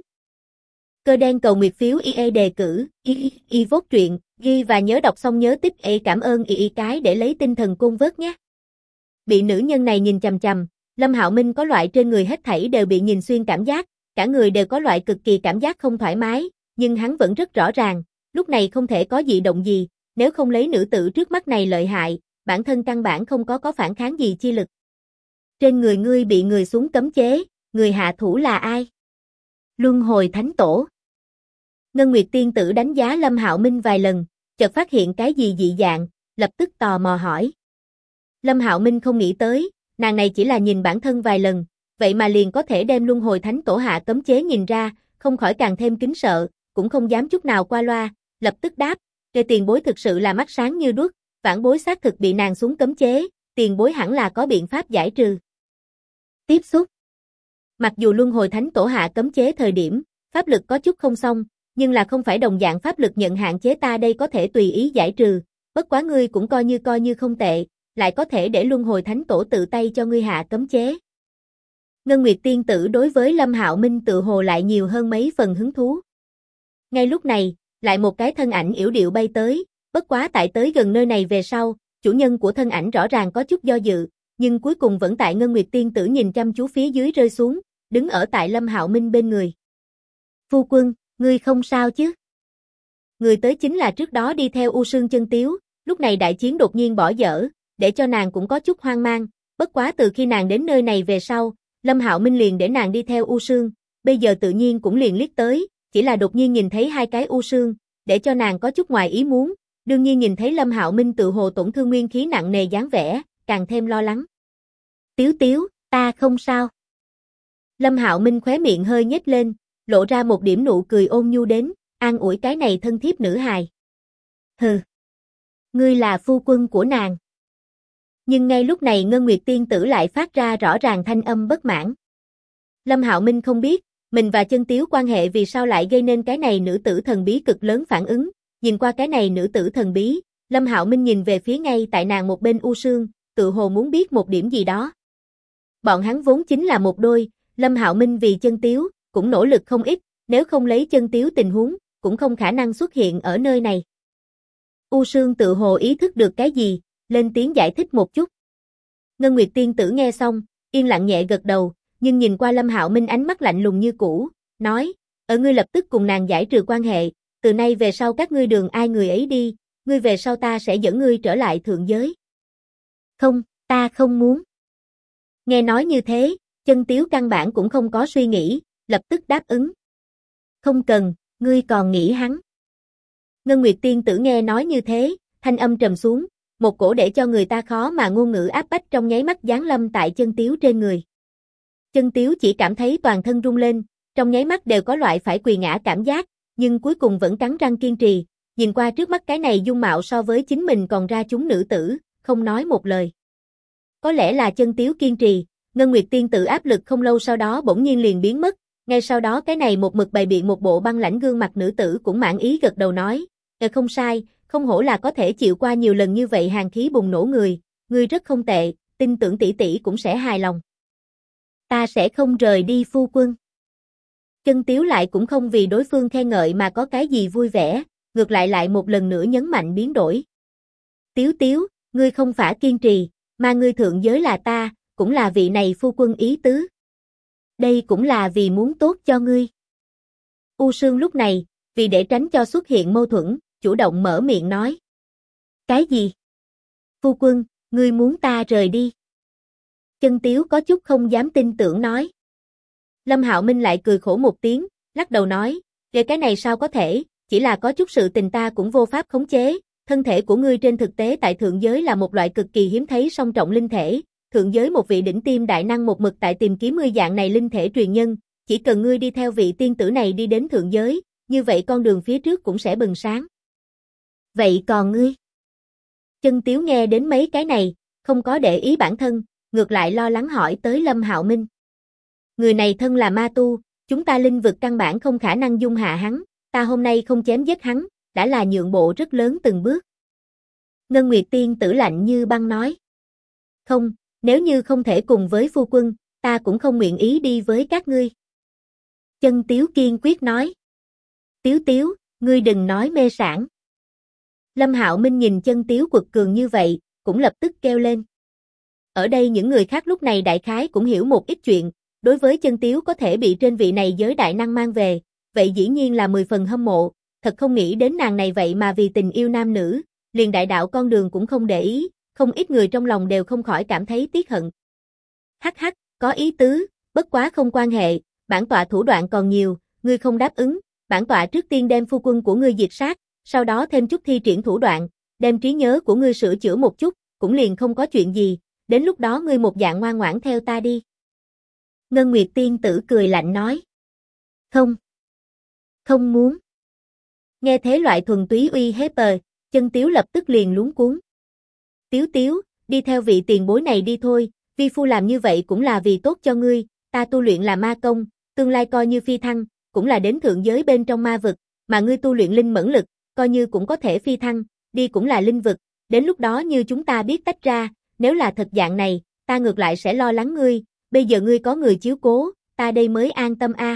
Cơ đen cầu nguyệt phiếu IE đề cử, y vốt truyện, ghi và nhớ đọc xong nhớ tiếp cảm ơn y cái để lấy tinh thần côn vớt nhé. Bị nữ nhân này nhìn chằm chằm, Lâm Hạo Minh có loại trên người hết thảy đều bị nhìn xuyên cảm giác, cả người đều có loại cực kỳ cảm giác không thoải mái, nhưng hắn vẫn rất rõ ràng, lúc này không thể có dị động gì, nếu không lấy nữ tử trước mắt này lợi hại, bản thân căn bản không có phản kháng gì chi lực. Trên người ngươi bị người xuống cấm chế, người hạ thủ là ai? Luân hồi thánh tổ. Ngân Nguyệt tiên tử đánh giá Lâm Hạo Minh vài lần, chợt phát hiện cái gì dị dạng, lập tức tò mò hỏi. Lâm Hạo Minh không nghĩ tới, nàng này chỉ là nhìn bản thân vài lần, vậy mà liền có thể đem luân hồi thánh tổ hạ cấm chế nhìn ra, không khỏi càng thêm kính sợ, cũng không dám chút nào qua loa, lập tức đáp, kê tiền bối thực sự là mắt sáng như đuốc, vãn bối xác thực bị nàng xuống cấm chế, tiền bối hẳn là có biện pháp giải trừ. Tiếp xúc. Mặc dù luân hồi thánh tổ hạ cấm chế thời điểm, pháp lực có chút không xong, nhưng là không phải đồng dạng pháp lực nhận hạn chế ta đây có thể tùy ý giải trừ, bất quá ngươi cũng coi như không tệ, lại có thể để luân hồi thánh tổ tự tay cho ngươi hạ cấm chế. Ngân Nguyệt tiên tử đối với Lâm Hạo Minh tự hồ lại nhiều hơn mấy phần hứng thú. Ngay lúc này, lại một cái thân ảnh yểu điệu bay tới, bất quá tại tới gần nơi này về sau, chủ nhân của thân ảnh rõ ràng có chút do dự, nhưng cuối cùng vẫn tại Ngân Nguyệt tiên tử nhìn chăm chú phía dưới rơi xuống, đứng ở tại Lâm Hạo Minh bên người. Phu quân, ngươi không sao chứ? Người tới chính là trước đó đi theo U Sương Chân Tiếu, lúc này đại chiến đột nhiên bỏ dở, để cho nàng cũng có chút hoang mang, bất quá từ khi nàng đến nơi này về sau, Lâm Hạo Minh liền để nàng đi theo U Sương, bây giờ tự nhiên cũng liền liếc tới, chỉ là đột nhiên nhìn thấy hai cái U Sương, để cho nàng có chút ngoài ý muốn, đương nhiên nhìn thấy Lâm Hạo Minh tự hồ tổn thương nguyên khí nặng nề dáng vẻ, càng thêm lo lắng. Tiếu Tiếu, ta không sao. Lâm Hạo Minh khóe miệng hơi nhếch lên, lộ ra một điểm nụ cười ôn nhu đến, an ủi cái này thân thiếp nữ hài. Hừ, ngươi là phu quân của nàng. Nhưng ngay lúc này Ngân Nguyệt tiên tử lại phát ra rõ ràng thanh âm bất mãn. Lâm Hạo Minh không biết, mình và Chân Tiếu quan hệ vì sao lại gây nên cái này nữ tử thần bí cực lớn phản ứng, nhìn qua cái này nữ tử thần bí, Lâm Hạo Minh nhìn về phía ngay tại nàng một bên U Sương, tự hồ muốn biết một điểm gì đó. Bọn hắn vốn chính là một đôi, Lâm Hạo Minh vì Chân Tiếu, cũng nỗ lực không ít, nếu không lấy Chân Tiếu tình huống, cũng không khả năng xuất hiện ở nơi này. U Sương tự hồ ý thức được cái gì, lên tiếng giải thích một chút. Ngân Nguyệt tiên tử nghe xong, yên lặng nhẹ gật đầu, nhưng nhìn qua Lâm Hạo Minh ánh mắt lạnh lùng như cũ, nói, ở ngươi lập tức cùng nàng giải trừ quan hệ, từ nay về sau các ngươi đường ai người ấy đi, ngươi về sau ta sẽ dẫn ngươi trở lại thượng giới. Không, ta không muốn. Nghe nói như thế, Chân Tiếu căn bản cũng không có suy nghĩ, lập tức đáp ứng. Không cần, ngươi còn nghĩ hắn. Ngân Nguyệt tiên tử nghe nói như thế, thanh âm trầm xuống, một cổ để cho người ta khó mà ngôn ngữ áp bách trong nháy mắt giáng lâm tại Chân Tiếu trên người. Chân Tiếu chỉ cảm thấy toàn thân rung lên, trong nháy mắt đều có loại phải quỳ ngã cảm giác, nhưng cuối cùng vẫn cắn răng kiên trì, nhìn qua trước mắt cái này dung mạo so với chính mình còn ra chúng nữ tử, không nói một lời. Có lẽ là Chân Tiếu kiên trì, Ngân Nguyệt tiên tử áp lực không lâu sau đó bỗng nhiên liền biến mất, ngay sau đó cái này một mực bày biện một bộ băng lãnh gương mặt nữ tử cũng mãn ý gật đầu nói, không sai, không hổ là có thể chịu qua nhiều lần như vậy hàn khí bùng nổ người, ngươi rất không tệ, tin tưởng tỷ tỷ cũng sẽ hài lòng. Ta sẽ không rời đi phu quân. Chân Tiếu lại cũng không vì đối phương khen ngợi mà có cái gì vui vẻ, ngược lại một lần nữa nhấn mạnh biến đổi. Tiếu Tiếu, ngươi không phải kiên trì, mà ngươi thượng giới là ta, cũng là vị này phu quân ý tứ. Đây cũng là vì muốn tốt cho ngươi. U Sương lúc này, vì để tránh cho xuất hiện mâu thuẫn, chủ động mở miệng nói. Cái gì? Phu quân, ngươi muốn ta rời đi? Chân Tiếu có chút không dám tin tưởng nói. Lâm Hạo Minh lại cười khổ một tiếng, lắc đầu nói, về cái này sao có thể, chỉ là có chút sự tình ta cũng vô pháp khống chế, thân thể của ngươi trên thực tế tại thượng giới là một loại cực kỳ hiếm thấy song trọng linh thể, thượng giới một vị đỉnh tiêm đại năng một mực tại tìm kiếm ngươi dạng này linh thể truyền nhân, chỉ cần ngươi đi theo vị tiên tử này đi đến thượng giới, như vậy con đường phía trước cũng sẽ bừng sáng. Vậy còn ngươi? Chân Tiếu nghe đến mấy cái này, không có để ý bản thân, ngược lại lo lắng hỏi tới Lâm Hạo Minh. Người này thân là ma tu, chúng ta linh vực căn bản không khả năng dung hạ hắn, ta hôm nay không chém giết hắn, đã là nhượng bộ rất lớn từng bước. Ngân Nguyệt tiên tử lạnh như băng nói. Không, nếu như không thể cùng với phu quân, ta cũng không nguyện ý đi với các ngươi. Chân Tiếu kiên quyết nói. Tiếu Tiếu, ngươi đừng nói mê sảng. Lâm Hạo Minh nhìn Chân Tiếu quật cường như vậy, cũng lập tức kêu lên. Ở đây những người khác lúc này đại khái cũng hiểu một ít chuyện, đối với Chân Tiếu có thể bị trên vị này giới đại năng mang về, vậy dĩ nhiên là 10 phần hâm mộ, thật không nghĩ đến nàng này vậy mà vì tình yêu nam nữ, liền đại đạo con đường cũng không để ý, không ít người trong lòng đều không khỏi cảm thấy tiếc hận. Hắc hắc, có ý tứ, bất quá không quan hệ, bản tọa thủ đoạn còn nhiều, ngươi không đáp ứng, bản tọa trước tiên đem phu quân của ngươi diệt sát, sau đó thêm chút thi triển thủ đoạn, đem trí nhớ của ngươi sửa chữa một chút, cũng liền không có chuyện gì, đến lúc đó ngươi một dạng ngoan ngoãn theo ta đi. Ngân Nguyệt tiên tử cười lạnh nói. Không. Không muốn. Nghe thế loại thuần túy uy hiếp Chân Tiếu lập tức liền luống cuống. Tiếu Tiếu, đi theo vị tiền bối này đi thôi, vi phu làm như vậy cũng là vì tốt cho ngươi, ta tu luyện là ma công, tương lai coi như phi thăng, cũng là đến thượng giới bên trong ma vực, mà ngươi tu luyện linh mẫn lực, coi như cũng có thể phi thăng, đi cũng là linh vực, đến lúc đó như chúng ta biết tách ra, nếu là thật dạng này, ta ngược lại sẽ lo lắng ngươi, bây giờ ngươi có người chiếu cố, ta đây mới an tâm a.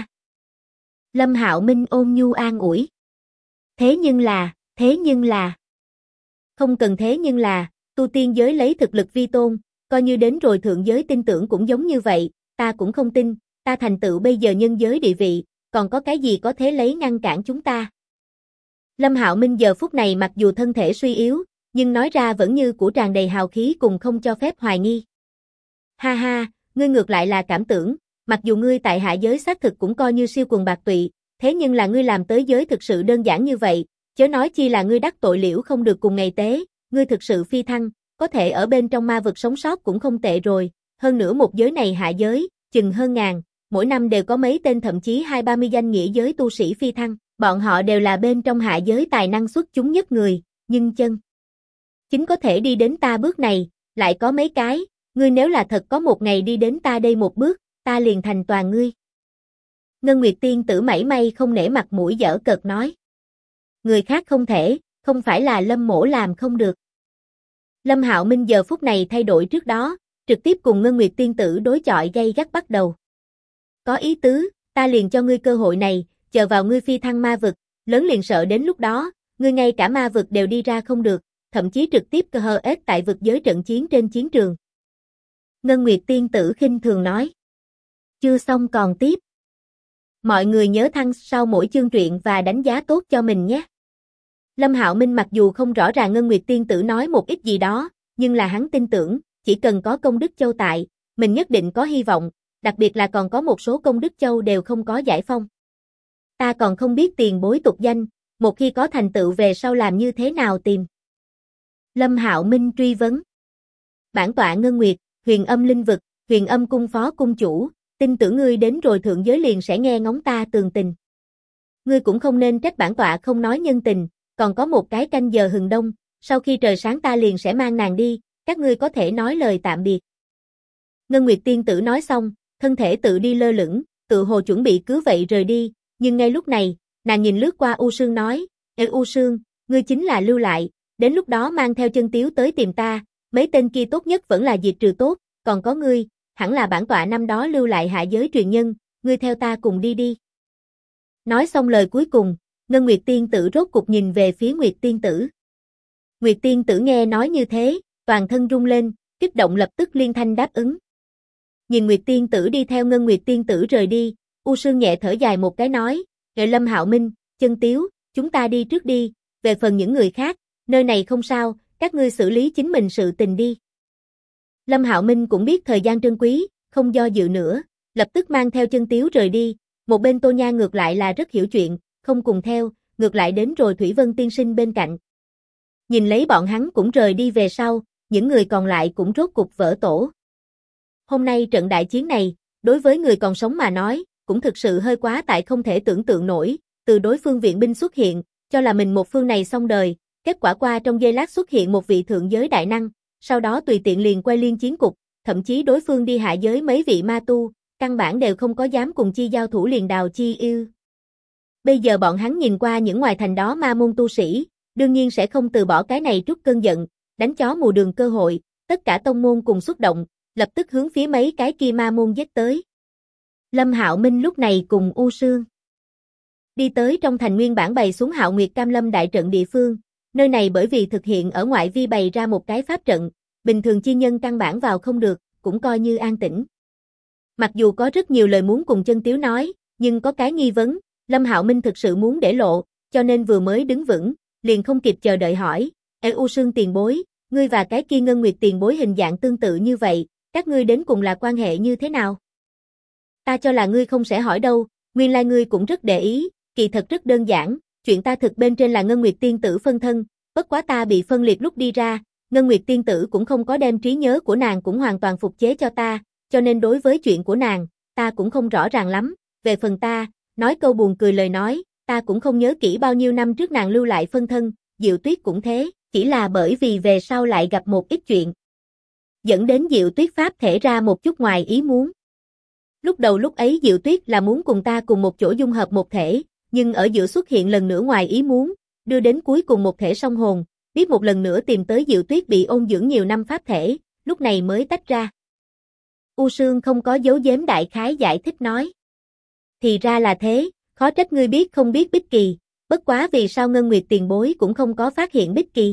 Lâm Hạo Minh ôn nhu an ủi. Thế nhưng là. Không cần thế nhưng là, tu tiên giới lấy thực lực vi tôn, coi như đến rồi thượng giới tin tưởng cũng giống như vậy, ta cũng không tin, ta thành tựu bây giờ nhân giới địa vị, còn có cái gì có thể lấy ngăn cản chúng ta. Lâm Hạo Minh giờ phút này mặc dù thân thể suy yếu, nhưng nói ra vẫn như của tràn đầy hào khí cùng không cho phép hoài nghi. Ha ha, ngươi ngược lại là cảm tưởng, mặc dù ngươi tại hạ giới xác thực cũng coi như siêu quần bạc tụy, thế nhưng là ngươi làm tới giới thực sự đơn giản như vậy, chớ nói chi là ngươi đắc tội liễu không được cùng ngày tế, ngươi thực sự phi thăng, có thể ở bên trong ma vực sống sót cũng không tệ rồi, hơn nữa một giới này hạ giới, chừng hơn ngàn, mỗi năm đều có mấy tên thậm chí 20-30 danh nghĩa giới tu sĩ phi thăng, bọn họ đều là bên trong hạ giới tài năng xuất chúng nhất người, nhưng chân chính có thể đi đến ta bước này, lại có mấy cái, ngươi nếu là thật có một ngày đi đến ta đây một bước, ta liền thành toàn ngươi. Ngân Nguyệt tiên tử mảy may không nể mặt mũi giở cợt nói. Người khác không thể, không phải là Lâm mỗ làm không được. Lâm Hạo Minh giờ phút này thay đổi trước đó, trực tiếp cùng Ngân Nguyệt tiên tử đối chọi gay gắt bắt đầu. Có ý tứ, ta liền cho ngươi cơ hội này, chờ vào ngươi phi thăng ma vực, lớn liền sợ đến lúc đó, ngươi ngay cả ma vực đều đi ra không được, thậm chí trực tiếp cơ hờ ết tại vực giới trận chiến trên chiến trường. Ngân Nguyệt tiên tử khinh thường nói. Chưa xong còn tiếp. Mọi người nhớ thăng sau mỗi chương truyện và đánh giá tốt cho mình nhé. Lâm Hạo Minh mặc dù không rõ ràng Ngân Nguyệt tiên tử nói một ít gì đó, nhưng là hắn tin tưởng, chỉ cần có công đức châu tại, mình nhất định có hy vọng, đặc biệt là còn có một số công đức châu đều không có giải phong. Ta còn không biết tiền bối tục danh, một khi có thành tựu về sau làm như thế nào tìm. Lâm Hạo Minh truy vấn. Bản tọa Ngân Nguyệt, Huyền Âm Linh Vực, Huyền Âm Cung phó cung chủ, tin tưởng ngươi đến rồi thượng giới liền sẽ nghe ngóng ta tường tình. Ngươi cũng không nên trách bản tọa không nói nhân tình, còn có một cái canh giờ hừng đông, sau khi trời sáng ta liền sẽ mang nàng đi, các ngươi có thể nói lời tạm biệt. Ngân Nguyệt tiên tử nói xong, thân thể tự đi lơ lửng, tự hồ chuẩn bị cứ vậy rời đi, nhưng ngay lúc này, nàng nhìn lướt qua U Sương nói, U Sương, ngươi chính là lưu lại, đến lúc đó mang theo Chân Tiếu tới tìm ta, mấy tên kia tốt nhất vẫn là diệt trừ tốt, còn có ngươi, hẳn là bản tọa năm đó lưu lại hạ giới truyền nhân, ngươi theo ta cùng đi đi. Nói xong lời cuối cùng, Ngân Nguyệt Tiên Tử rốt cục nhìn về phía Nguyệt Tiên Tử. Nguyệt Tiên Tử nghe nói như thế, toàn thân rung lên, kích động lập tức liên thanh đáp ứng. Nhìn Nguyệt Tiên Tử đi theo Ngân Nguyệt Tiên Tử rời đi, U Sương nhẹ thở dài một cái nói, Lâm Hạo Minh, Chân Tiếu, chúng ta đi trước đi, về phần những người khác, nơi này không sao, các ngươi xử lý chính mình sự tình đi. Lâm Hạo Minh cũng biết thời gian trân quý, không do dự nữa, lập tức mang theo Chân Tiếu rời đi, một bên Tô Nha ngược lại là rất hiểu chuyện, không cùng theo, ngược lại đến rồi Thủy Vân tiên sinh bên cạnh. Nhìn lấy bọn hắn cũng rời đi về sau, những người còn lại cũng rốt cục vỡ tổ. Hôm nay trận đại chiến này, đối với người còn sống mà nói, cũng thực sự hơi quá tại không thể tưởng tượng nổi, từ đối phương viện binh xuất hiện, cho là mình một phương này xong đời, kết quả qua trong giây lát xuất hiện một vị thượng giới đại năng, sau đó tùy tiện liền quay liên chiến cục, thậm chí đối phương đi hạ giới mấy vị ma tu, căn bản đều không có dám cùng chi giao thủ liền đào chi yêu. Bây giờ bọn hắn nhìn qua những ngoài thành đó ma môn tu sĩ, đương nhiên sẽ không từ bỏ cái này trút cơn giận, đánh chó mù đường cơ hội, tất cả tông môn cùng xúc động, lập tức hướng phía mấy cái kia ma môn giết tới. Lâm Hạo Minh lúc này cùng U Sương đi tới trong thành nguyên bản bày xuống Hạo Nguyệt Cam Lâm đại trận địa phương, nơi này bởi vì thực hiện ở ngoại vi bày ra một cái pháp trận, bình thường chi nhân căn bản vào không được, cũng coi như an tĩnh. Mặc dù có rất nhiều lời muốn cùng Chân Tiếu nói, nhưng có cái nghi vấn, Lâm Hạo Minh thực sự muốn để lộ, cho nên vừa mới đứng vững, liền không kịp chờ đợi hỏi, U Sương tiền bối, ngươi và cái kia Ngân Nguyệt tiền bối hình dạng tương tự như vậy, các ngươi đến cùng là quan hệ như thế nào? Ta cho là ngươi không sẽ hỏi đâu, nguyên lai ngươi cũng rất để ý, kỳ thật rất đơn giản, chuyện ta thực bên trên là Ngân Nguyệt tiên tử phân thân, bất quá ta bị phân liệt lúc đi ra, Ngân Nguyệt tiên tử cũng không có đem trí nhớ của nàng cũng hoàn toàn phục chế cho ta, cho nên đối với chuyện của nàng, ta cũng không rõ ràng lắm, về phần ta, nói câu buồn cười lời nói, ta cũng không nhớ kỹ bao nhiêu năm trước nàng lưu lại phân thân, Diệu Tuyết cũng thế, chỉ là bởi vì về sau lại gặp một ít chuyện, dẫn đến Diệu Tuyết pháp thể ra một chút ngoài ý muốn. Lúc đầu lúc ấy Diệu Tuyết là muốn cùng ta cùng một chỗ dung hợp một thể, nhưng ở giữa xuất hiện lần nữa ngoài ý muốn, đưa đến cuối cùng một thể song hồn, biết một lần nữa tìm tới Diệu Tuyết bị ôn dưỡng nhiều năm pháp thể, lúc này mới tách ra. U Sương không có giấu giếm đại khái giải thích nói. Thì ra là thế, khó trách ngươi biết không biết Bích Kỳ, bất quá vì sao Ngân Nguyệt tiền bối cũng không có phát hiện Bích Kỳ.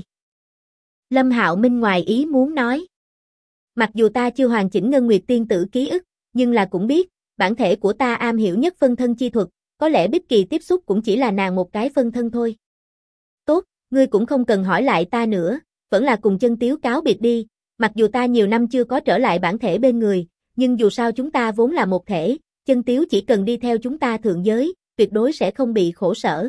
Lâm Hạo Minh ngoài ý muốn nói. Mặc dù ta chưa hoàn chỉnh Ngân Nguyệt tiên tử ký ức, nhưng là cũng biết, bản thể của ta am hiểu nhất phân thân chi thuật, có lẽ Bích Kỳ tiếp xúc cũng chỉ là nàng một cái phân thân thôi. Tốt, ngươi cũng không cần hỏi lại ta nữa, vẫn là cùng Chân Tiếu cáo biệt đi, mặc dù ta nhiều năm chưa có trở lại bản thể bên người, nhưng dù sao chúng ta vốn là một thể, Chân Tiếu chỉ cần đi theo chúng ta thượng giới, tuyệt đối sẽ không bị khổ sở.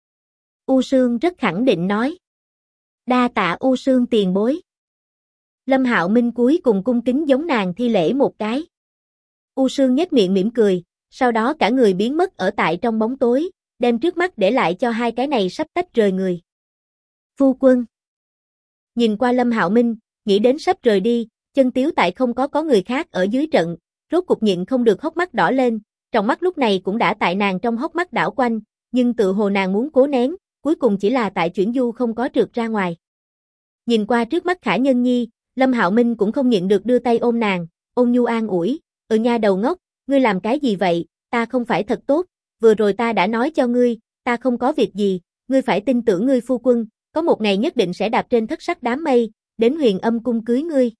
U Sương rất khẳng định nói. Đa tạ U Sương tiền bối. Lâm Hạo Minh cuối cùng cung kính giống nàng thi lễ một cái. U Sương nhếch miệng mỉm cười, sau đó cả người biến mất ở tại trong bóng tối, đem trước mắt để lại cho hai cái này sắp tách rời người. Phu quân. Nhìn qua Lâm Hạo Minh, nghĩ đến sắp rời đi, Chân Tiếu tại không có người khác ở dưới trận, rốt cục nhịn không được hốc mắt đỏ lên, trong mắt lúc này cũng đã tại nàng trong hốc mắt đảo quanh, nhưng tự hồ nàng muốn cố nén, cuối cùng chỉ là tại chuyển du không có trượt ra ngoài. Nhìn qua trước mắt Khả Nhân Nhi, Lâm Hạo Minh cũng không nhịn được đưa tay ôm nàng, ôn nhu an ủi, nha đầu ngốc, ngươi làm cái gì vậy, ta không phải thật tốt, vừa rồi ta đã nói cho ngươi, ta không có việc gì, ngươi phải tin tưởng ngươi phu quân, có một ngày nhất định sẽ đạp trên thất sắc đám mây, đến Huyền Âm cung cưới ngươi.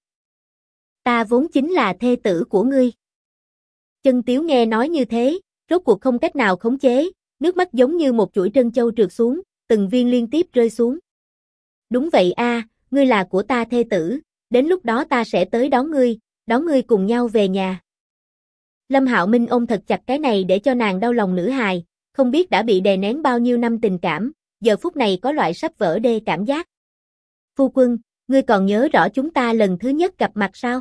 Ta vốn chính là thê tử của ngươi. Chân Tiếu nghe nói như thế, rốt cuộc không cách nào khống chế, nước mắt giống như một chuỗi trân châu trượt xuống, từng viên liên tiếp rơi xuống. Đúng vậy a, ngươi là của ta thê tử, đến lúc đó ta sẽ tới đón ngươi cùng nhau về nhà. Lâm Hạo Minh ôm thật chặt cái này để cho nàng đau lòng nữ hài, không biết đã bị đè nén bao nhiêu năm tình cảm, giờ phút này có loại sắp vỡ đê cảm giác. Phu quân, ngươi còn nhớ rõ chúng ta lần thứ nhất gặp mặt sao?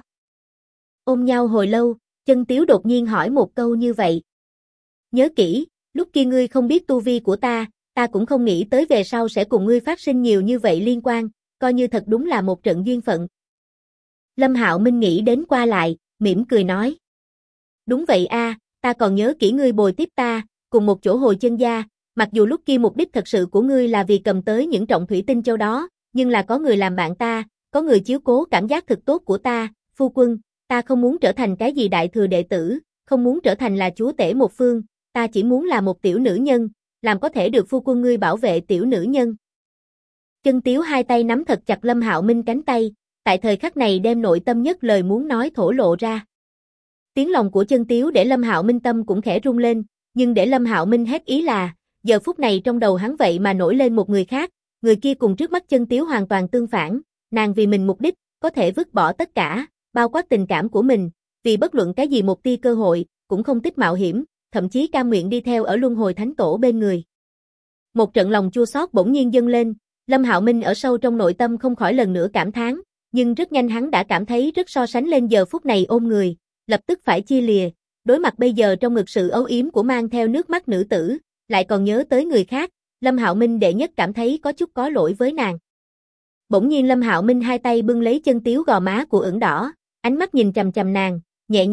Ôm nhau hồi lâu, Chân Tiếu đột nhiên hỏi một câu như vậy. Nhớ kỹ, lúc kia ngươi không biết tu vi của ta cũng không nghĩ tới về sau sẽ cùng ngươi phát sinh nhiều như vậy liên quan, coi như thật đúng là một trận duyên phận. Lâm Hạo Minh nghĩ đến qua lại, mỉm cười nói. Đúng vậy a, ta còn nhớ kỹ ngươi bồi tiếp ta, cùng một chỗ hồi chân gia, mặc dù lúc kia mục đích thật sự của ngươi là vì cầm tới những trọng thủy tinh châu đó, nhưng là có người làm bạn ta, có người chiếu cố cảm giác thực tốt của ta, phu quân, ta không muốn trở thành cái gì đại thừa đệ tử, không muốn trở thành là chúa tể một phương, ta chỉ muốn là một tiểu nữ nhân, làm có thể được phu quân ngươi bảo vệ tiểu nữ nhân. Chân Tiếu hai tay nắm thật chặt Lâm Hạo Minh cánh tay, tại thời khắc này đem nội tâm nhất lời muốn nói thổ lộ ra. Tiếng lòng của Chân Tiếu để Lâm Hạo Minh tâm cũng khẽ rung lên, nhưng để Lâm Hạo Minh hét ý là, giờ phút này trong đầu hắn vậy mà nổi lên một người khác, người kia cùng trước mắt Chân Tiếu hoàn toàn tương phản, nàng vì mình mục đích, có thể vứt bỏ tất cả, bao quát tình cảm của mình, vì bất luận cái gì một tia cơ hội, cũng không thích mạo hiểm, thậm chí cam nguyện đi theo ở Luân Hồi Thánh Tổ bên người. Một trận lòng chua xót bỗng nhiên dâng lên, Lâm Hạo Minh ở sâu trong nội tâm không khỏi lần nữa cảm thán, nhưng rất nhanh hắn đã cảm thấy rất so sánh lên giờ phút này ôm người, lập tức phải chia lìa, đối mặt bây giờ trong ngực sự âu yếm của mang theo nước mắt nữ tử, lại còn nhớ tới người khác, Lâm Hạo Minh đệ nhất cảm thấy có chút có lỗi với nàng. Bỗng nhiên Lâm Hạo Minh hai tay bưng lấy Chân Tiếu gò má của ửng đỏ, ánh mắt nhìn chằm chằm nàng, nhẹ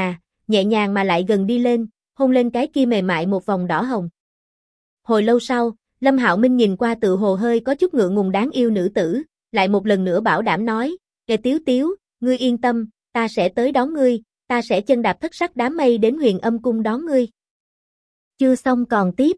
nhàng mà lại gần đi lên, hôn lên cái kia mềm mại một vòng đỏ hồng. Hồi lâu sau, Lâm Hạo Minh nhìn qua tự hồ hơi có chút ngượng ngùng đáng yêu nữ tử, lại một lần nữa bảo đảm nói, "Kẻ Tiếu Tiếu, ngươi yên tâm, ta sẽ tới đón ngươi, ta sẽ chân đạp thất sắc đám mây đến Huyền Âm cung đón ngươi." Chưa xong còn tiếp.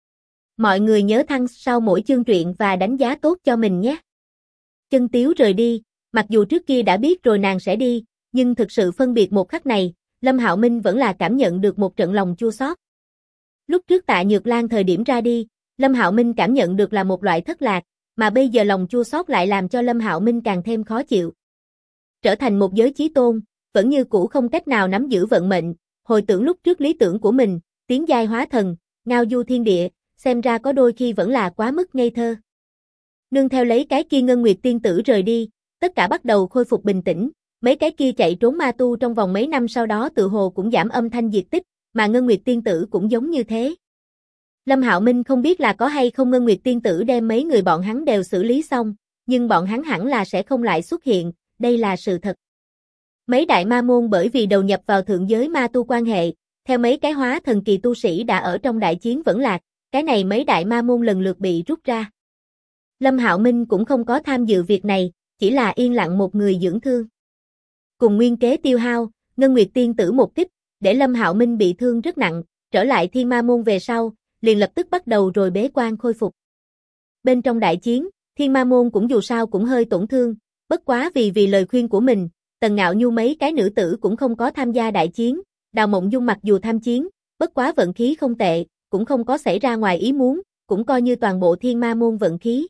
Mọi người nhớ thăng sau mỗi chương truyện và đánh giá tốt cho mình nhé. Chân Tiếu rời đi, mặc dù trước kia đã biết rồi nàng sẽ đi, nhưng thực sự phân biệt một khắc này, Lâm Hạo Minh vẫn là cảm nhận được một trận lòng chua xót. Lúc trước Tạ Nhược Lan thời điểm ra đi, Lâm Hạo Minh cảm nhận được là một loại thất lạc, mà bây giờ lòng chua xót lại làm cho Lâm Hạo Minh càng thêm khó chịu. Trở thành một giới chí tôn, vẫn như cũ không cách nào nắm giữ vận mệnh, hồi tưởng lúc trước lý tưởng của mình, tiến giai hóa thần, ngao du thiên địa, xem ra có đôi khi vẫn là quá mức ngây thơ. Nương theo lấy cái kia Ngân Nguyệt tiên tử rời đi, tất cả bắt đầu khôi phục bình tĩnh, mấy cái kia chạy trốn ma tu trong vòng mấy năm sau đó tự hồ cũng giảm âm thanh diệt tích, mà Ngân Nguyệt tiên tử cũng giống như thế. Lâm Hạo Minh không biết là có hay không Ngân Nguyệt tiên tử đem mấy người bọn hắn đều xử lý xong, nhưng bọn hắn hẳn là sẽ không lại xuất hiện, đây là sự thật. Mấy đại ma môn bởi vì đầu nhập vào thượng giới ma tu quan hệ, theo mấy cái hóa thần kỳ tu sĩ đã ở trong đại chiến vẫn lạc, cái này mấy đại ma môn lần lượt bị rút ra. Lâm Hạo Minh cũng không có tham dự việc này, chỉ là yên lặng một người dưỡng thương. Cùng nguyên kế tiêu hao, Ngân Nguyệt tiên tử một kích, để Lâm Hạo Minh bị thương rất nặng, trở lại Thiên Ma môn về sau, liền lập tức bắt đầu rồi bế quan khôi phục. Bên trong đại chiến, Thiên Ma môn cũng dù sao cũng hơi tổn thương, bất quá vì lời khuyên của mình, Tần Ngạo Nhu mấy cái nữ tử cũng không có tham gia đại chiến, Đào Mộng Dung mặc dù tham chiến, bất quá vận khí không tệ, cũng không có xảy ra ngoài ý muốn, cũng coi như toàn bộ Thiên Ma môn vận khí.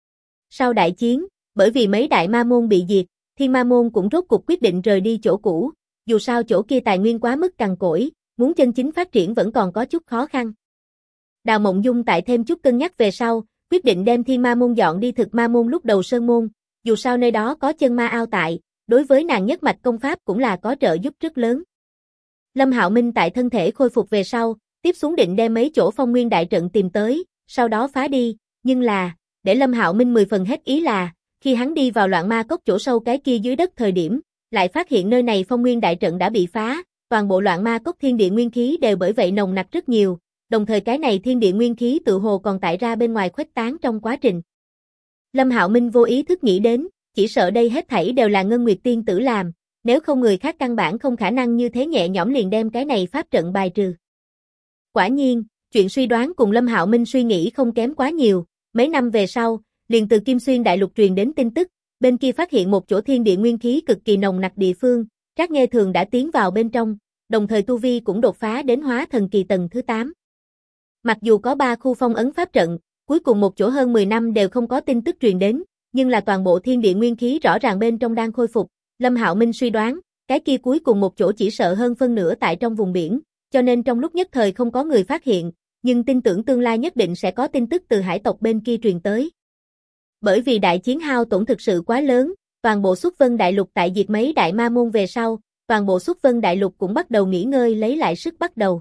Sau đại chiến, bởi vì mấy đại ma môn bị diệt, Thiên Ma môn cũng rốt cuộc quyết định rời đi chỗ cũ, dù sao chỗ kia tài nguyên quá mức cằn cỗi, muốn chân chính phát triển vẫn còn có chút khó khăn. Đào Mộng Dung tại thêm chút cân nhắc về sau, quyết định đem Thiên Ma môn dọn đi Thực Ma môn lúc đầu Sơn môn, dù sao nơi đó có chân ma ao tại, đối với nàng nhất mạch công pháp cũng là có trợ giúp rất lớn. Lâm Hạo Minh tại thân thể khôi phục về sau, tiếp xuống định đem mấy chỗ phong nguyên đại trận tìm tới, sau đó phá đi, nhưng là, để Lâm Hạo Minh 10 phần hết ý là, khi hắn đi vào loạn ma cốc chỗ sâu cái kia dưới đất thời điểm, lại phát hiện nơi này phong nguyên đại trận đã bị phá, toàn bộ loạn ma cốc thiên địa nguyên khí đều bởi vậy nồng nặc rất nhiều, đồng thời cái này thiên địa nguyên khí tự hồ còn tải ra bên ngoài khuếch tán trong quá trình. Lâm Hạo Minh vô ý thức nghĩ đến, chỉ sợ đây hết thảy đều là Ngân Nguyệt tiên tử làm, nếu không người khác căn bản không khả năng như thế nhẹ nhõm liền đem cái này pháp trận bài trừ. Quả nhiên, chuyện suy đoán cùng Lâm Hạo Minh suy nghĩ không kém quá nhiều, mấy năm về sau, liền từ Kim Xuyên Đại Lục truyền đến tin tức, bên kia phát hiện một chỗ thiên địa nguyên khí cực kỳ nồng nặc địa phương, Trác Nghê Thường đã tiến vào bên trong, đồng thời tu vi cũng đột phá đến hóa thần kỳ tầng thứ 8. Mặc dù có 3 khu phong ấn pháp trận, cuối cùng một chỗ hơn 10 năm đều không có tin tức truyền đến, nhưng là toàn bộ thiên địa nguyên khí rõ ràng bên trong đang khôi phục, Lâm Hạo Minh suy đoán, cái kia cuối cùng một chỗ chỉ sợ hơn phân nửa tại trong vùng biển, cho nên trong lúc nhất thời không có người phát hiện, nhưng tin tưởng tương lai nhất định sẽ có tin tức từ hải tộc bên kia truyền tới. Bởi vì đại chiến hao tổn thực sự quá lớn, toàn bộ Xuất Vân Đại Lục tại diệt mấy đại ma môn về sau, toàn bộ Xuất Vân Đại Lục cũng bắt đầu nghỉ ngơi lấy lại sức bắt đầu.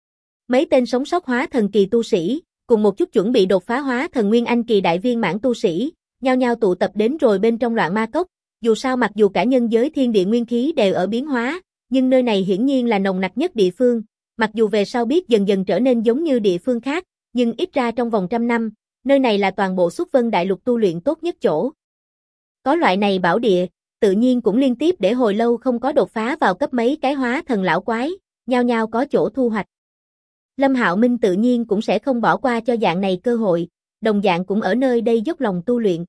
Mấy tên sống sót hóa thần kỳ tu sĩ, cùng một chút chuẩn bị đột phá hóa thần nguyên anh kỳ đại viên mãn tu sĩ, nhao nhao tụ tập đến rồi bên trong loạn ma cốc, dù sao mặc dù cả nhân giới thiên địa nguyên khí đều ở biến hóa, nhưng nơi này hiển nhiên là nồng nặc nhất địa phương, mặc dù về sau biết dần dần trở nên giống như địa phương khác, nhưng ít ra trong vòng 100 năm, nơi này là toàn bộ Xuất Vân Đại Lục tu luyện tốt nhất chỗ. Có loại này bảo địa, tự nhiên cũng liên tiếp để hồi lâu không có đột phá vào cấp mấy cái hóa thần lão quái, nhao nhao có chỗ thu hoạch. Lâm Hạo Minh tự nhiên cũng sẽ không bỏ qua cho dạng này cơ hội, đồng dạng cũng ở nơi đây dốc lòng tu luyện.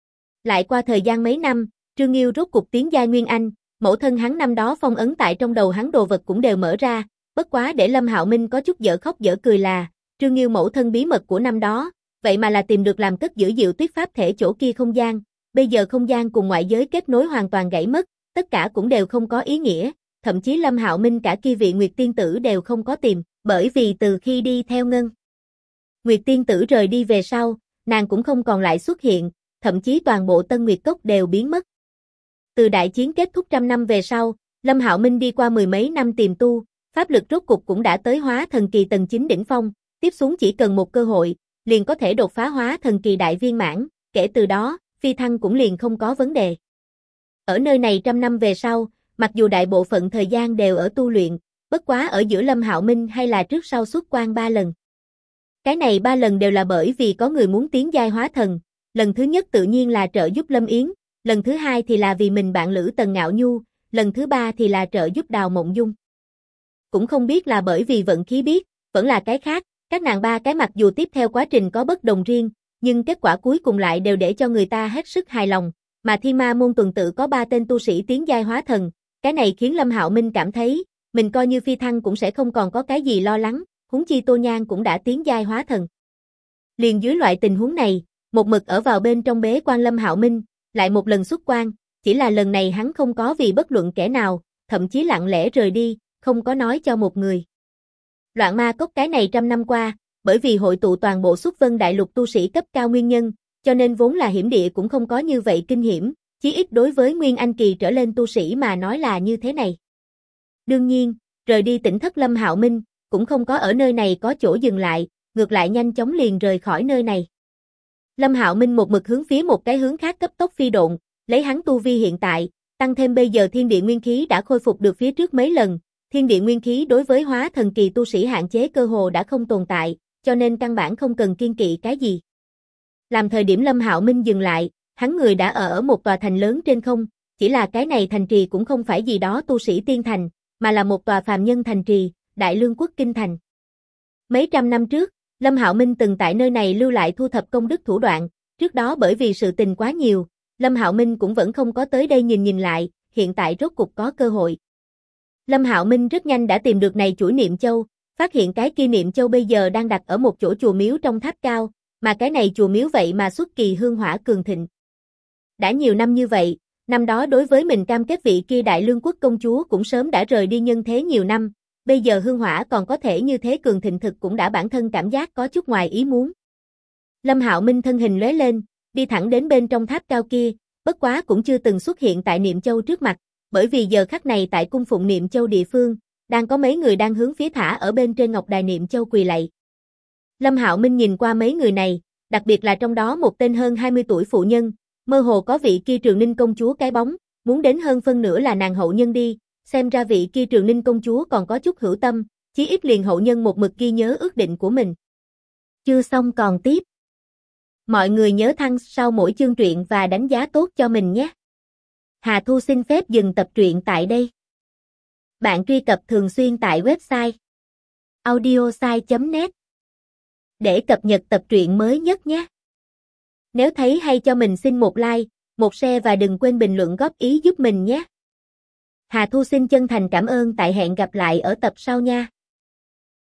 Lại qua thời gian mấy năm, Trương Nghiêu rốt cục tiến giai Nguyên Anh, mẫu thân hắn năm đó phong ấn tại trong đầu hắn đồ vật cũng đều mở ra, bất quá để Lâm Hạo Minh có chút dở khóc dở cười là, Trương Nghiêu mẫu thân bí mật của năm đó, vậy mà là tìm được làm cất giữ Diệu Tuyết pháp thể chỗ kia không gian, bây giờ không gian cùng ngoại giới kết nối hoàn toàn gãy mất, tất cả cũng đều không có ý nghĩa, thậm chí Lâm Hạo Minh cả kia vị Nguyệt Tiên Tử đều không có tìm, bởi vì từ khi đi theo Ngân Nguyệt Tiên Tử rời đi về sau, nàng cũng không còn lại xuất hiện, thậm chí toàn bộ Tân Nguyệt Cốc đều biến mất. Từ đại chiến kết thúc 100 năm về sau, Lâm Hạo Minh đi qua mười mấy năm tiềm tu, pháp lực rốt cục cũng đã tới hóa thần kỳ tầng 9 đỉnh phong, tiếp xuống chỉ cần một cơ hội, liền có thể đột phá hóa thần kỳ đại viên mãn, kể từ đó, phi thăng cũng liền không có vấn đề. Ở nơi này 100 năm về sau, mặc dù đại bộ phận thời gian đều ở tu luyện, bất quá ở giữa Lâm Hạo Minh hay là trước sau xuất quan 3 lần. Cái này 3 lần đều là bởi vì có người muốn tiến giai hóa thần, lần thứ nhất tự nhiên là trợ giúp Lâm Yến, lần thứ hai thì là vì mình bạn lữ Tần Ngạo Nhu, lần thứ ba thì là trợ giúp Đào Mộng Dung. Cũng không biết là bởi vì vận khí biết, vẫn là cái khác, các nàng ba cái mặc dù tiếp theo quá trình có bất đồng riêng, nhưng kết quả cuối cùng lại đều để cho người ta hết sức hài lòng, mà Thiên Ma môn tuần tự có 3 tên tu sĩ tiến giai hóa thần, cái này khiến Lâm Hạo Minh cảm thấy, mình coi như phi thăng cũng sẽ không còn có cái gì lo lắng, huống chi Tô Nhan cũng đã tiến giai hóa thần. Liền dưới loại tình huống này, một mực ở vào bên trong bế quan Lâm Hạo Minh, lại một lần xuất quan, chỉ là lần này hắn không có vì bất luận kẻ nào, thậm chí lặng lẽ rời đi, không có nói cho một người. Loạn Ma Cốc cái này 100 năm qua, bởi vì hội tụ toàn bộ Xuất Vân Đại Lục tu sĩ cấp cao nguyên nhân, cho nên vốn là hiểm địa cũng không có như vậy kinh hiểm, chí ít đối với Nguyên Anh kỳ trở lên tu sĩ mà nói là như thế này. Đương nhiên, rời đi tỉnh thất Lâm Hạo Minh, cũng không có ở nơi này có chỗ dừng lại, ngược lại nhanh chóng liền rời khỏi nơi này. Lâm Hạo Minh một mực hướng phía một cái hướng khác cấp tốc phi độn, lấy hắn tu vi hiện tại, tăng thêm bây giờ thiên địa nguyên khí đã khôi phục được phía trước mấy lần, thiên địa nguyên khí đối với hóa thần kỳ tu sĩ hạn chế cơ hồ đã không tồn tại, cho nên căn bản không cần kiên kỵ cái gì. Làm thời điểm Lâm Hạo Minh dừng lại, hắn người đã ở một tòa thành lớn trên không, chỉ là cái này thành trì cũng không phải gì đó tu sĩ tiên thành, mà là một tòa phàm nhân thành trì, Đại Lương Quốc Kinh Thành. Mấy trăm năm trước, Lâm Hạo Minh từng tại nơi này lưu lại thu thập công đức thủ đoạn, trước đó bởi vì sự tình quá nhiều, Lâm Hạo Minh cũng vẫn không có tới đây nhìn lại, hiện tại rốt cục có cơ hội. Lâm Hạo Minh rất nhanh đã tìm được này chuỗi niệm châu, phát hiện cái kia niệm châu bây giờ đang đặt ở một chỗ chùa miếu trong tháp cao, mà cái này chùa miếu vậy mà xuất kỳ hương hỏa cường thịnh. Đã nhiều năm như vậy, năm đó đối với mình cam kết vị kia Đại Lương Quốc công chúa cũng sớm đã rời đi nhân thế nhiều năm, bây giờ hương hỏa còn có thể như thế cường thịnh thực cũng đã bản thân cảm giác có chút ngoài ý muốn. Lâm Hạo Minh thân hình lóe lên, đi thẳng đến bên trong tháp cao kia, bất quá cũng chưa từng xuất hiện tại Niệm Châu trước mặt, bởi vì giờ khắc này tại cung phụng Niệm Châu địa phương, đang có mấy người đang hướng phía thả ở bên trên ngọc đài Niệm Châu quỳ lạy. Lâm Hạo Minh nhìn qua mấy người này, đặc biệt là trong đó một tên hơn 20 tuổi phụ nhân, mơ hồ có vị kia Trường Ninh công chúa cái bóng, muốn đến hơn phân nửa là nàng hậu nhân đi, xem ra vị kia Trường Ninh công chúa còn có chút hữu tâm, chí ít liền hậu nhân một mực ghi nhớ ước định của mình. Chưa xong còn tiếp. Mọi người nhớ thăng sau mỗi chương truyện và đánh giá tốt cho mình nhé. Hà Thu xin phép dừng tập truyện tại đây. Bạn truy cập thường xuyên tại website audiosai.net để cập nhật tập truyện mới nhất nhé. Nếu thấy hay cho mình xin một like, một share và đừng quên bình luận góp ý giúp mình nhé. Hà Thu xin chân thành cảm ơn, tại hẹn gặp lại ở tập sau nha.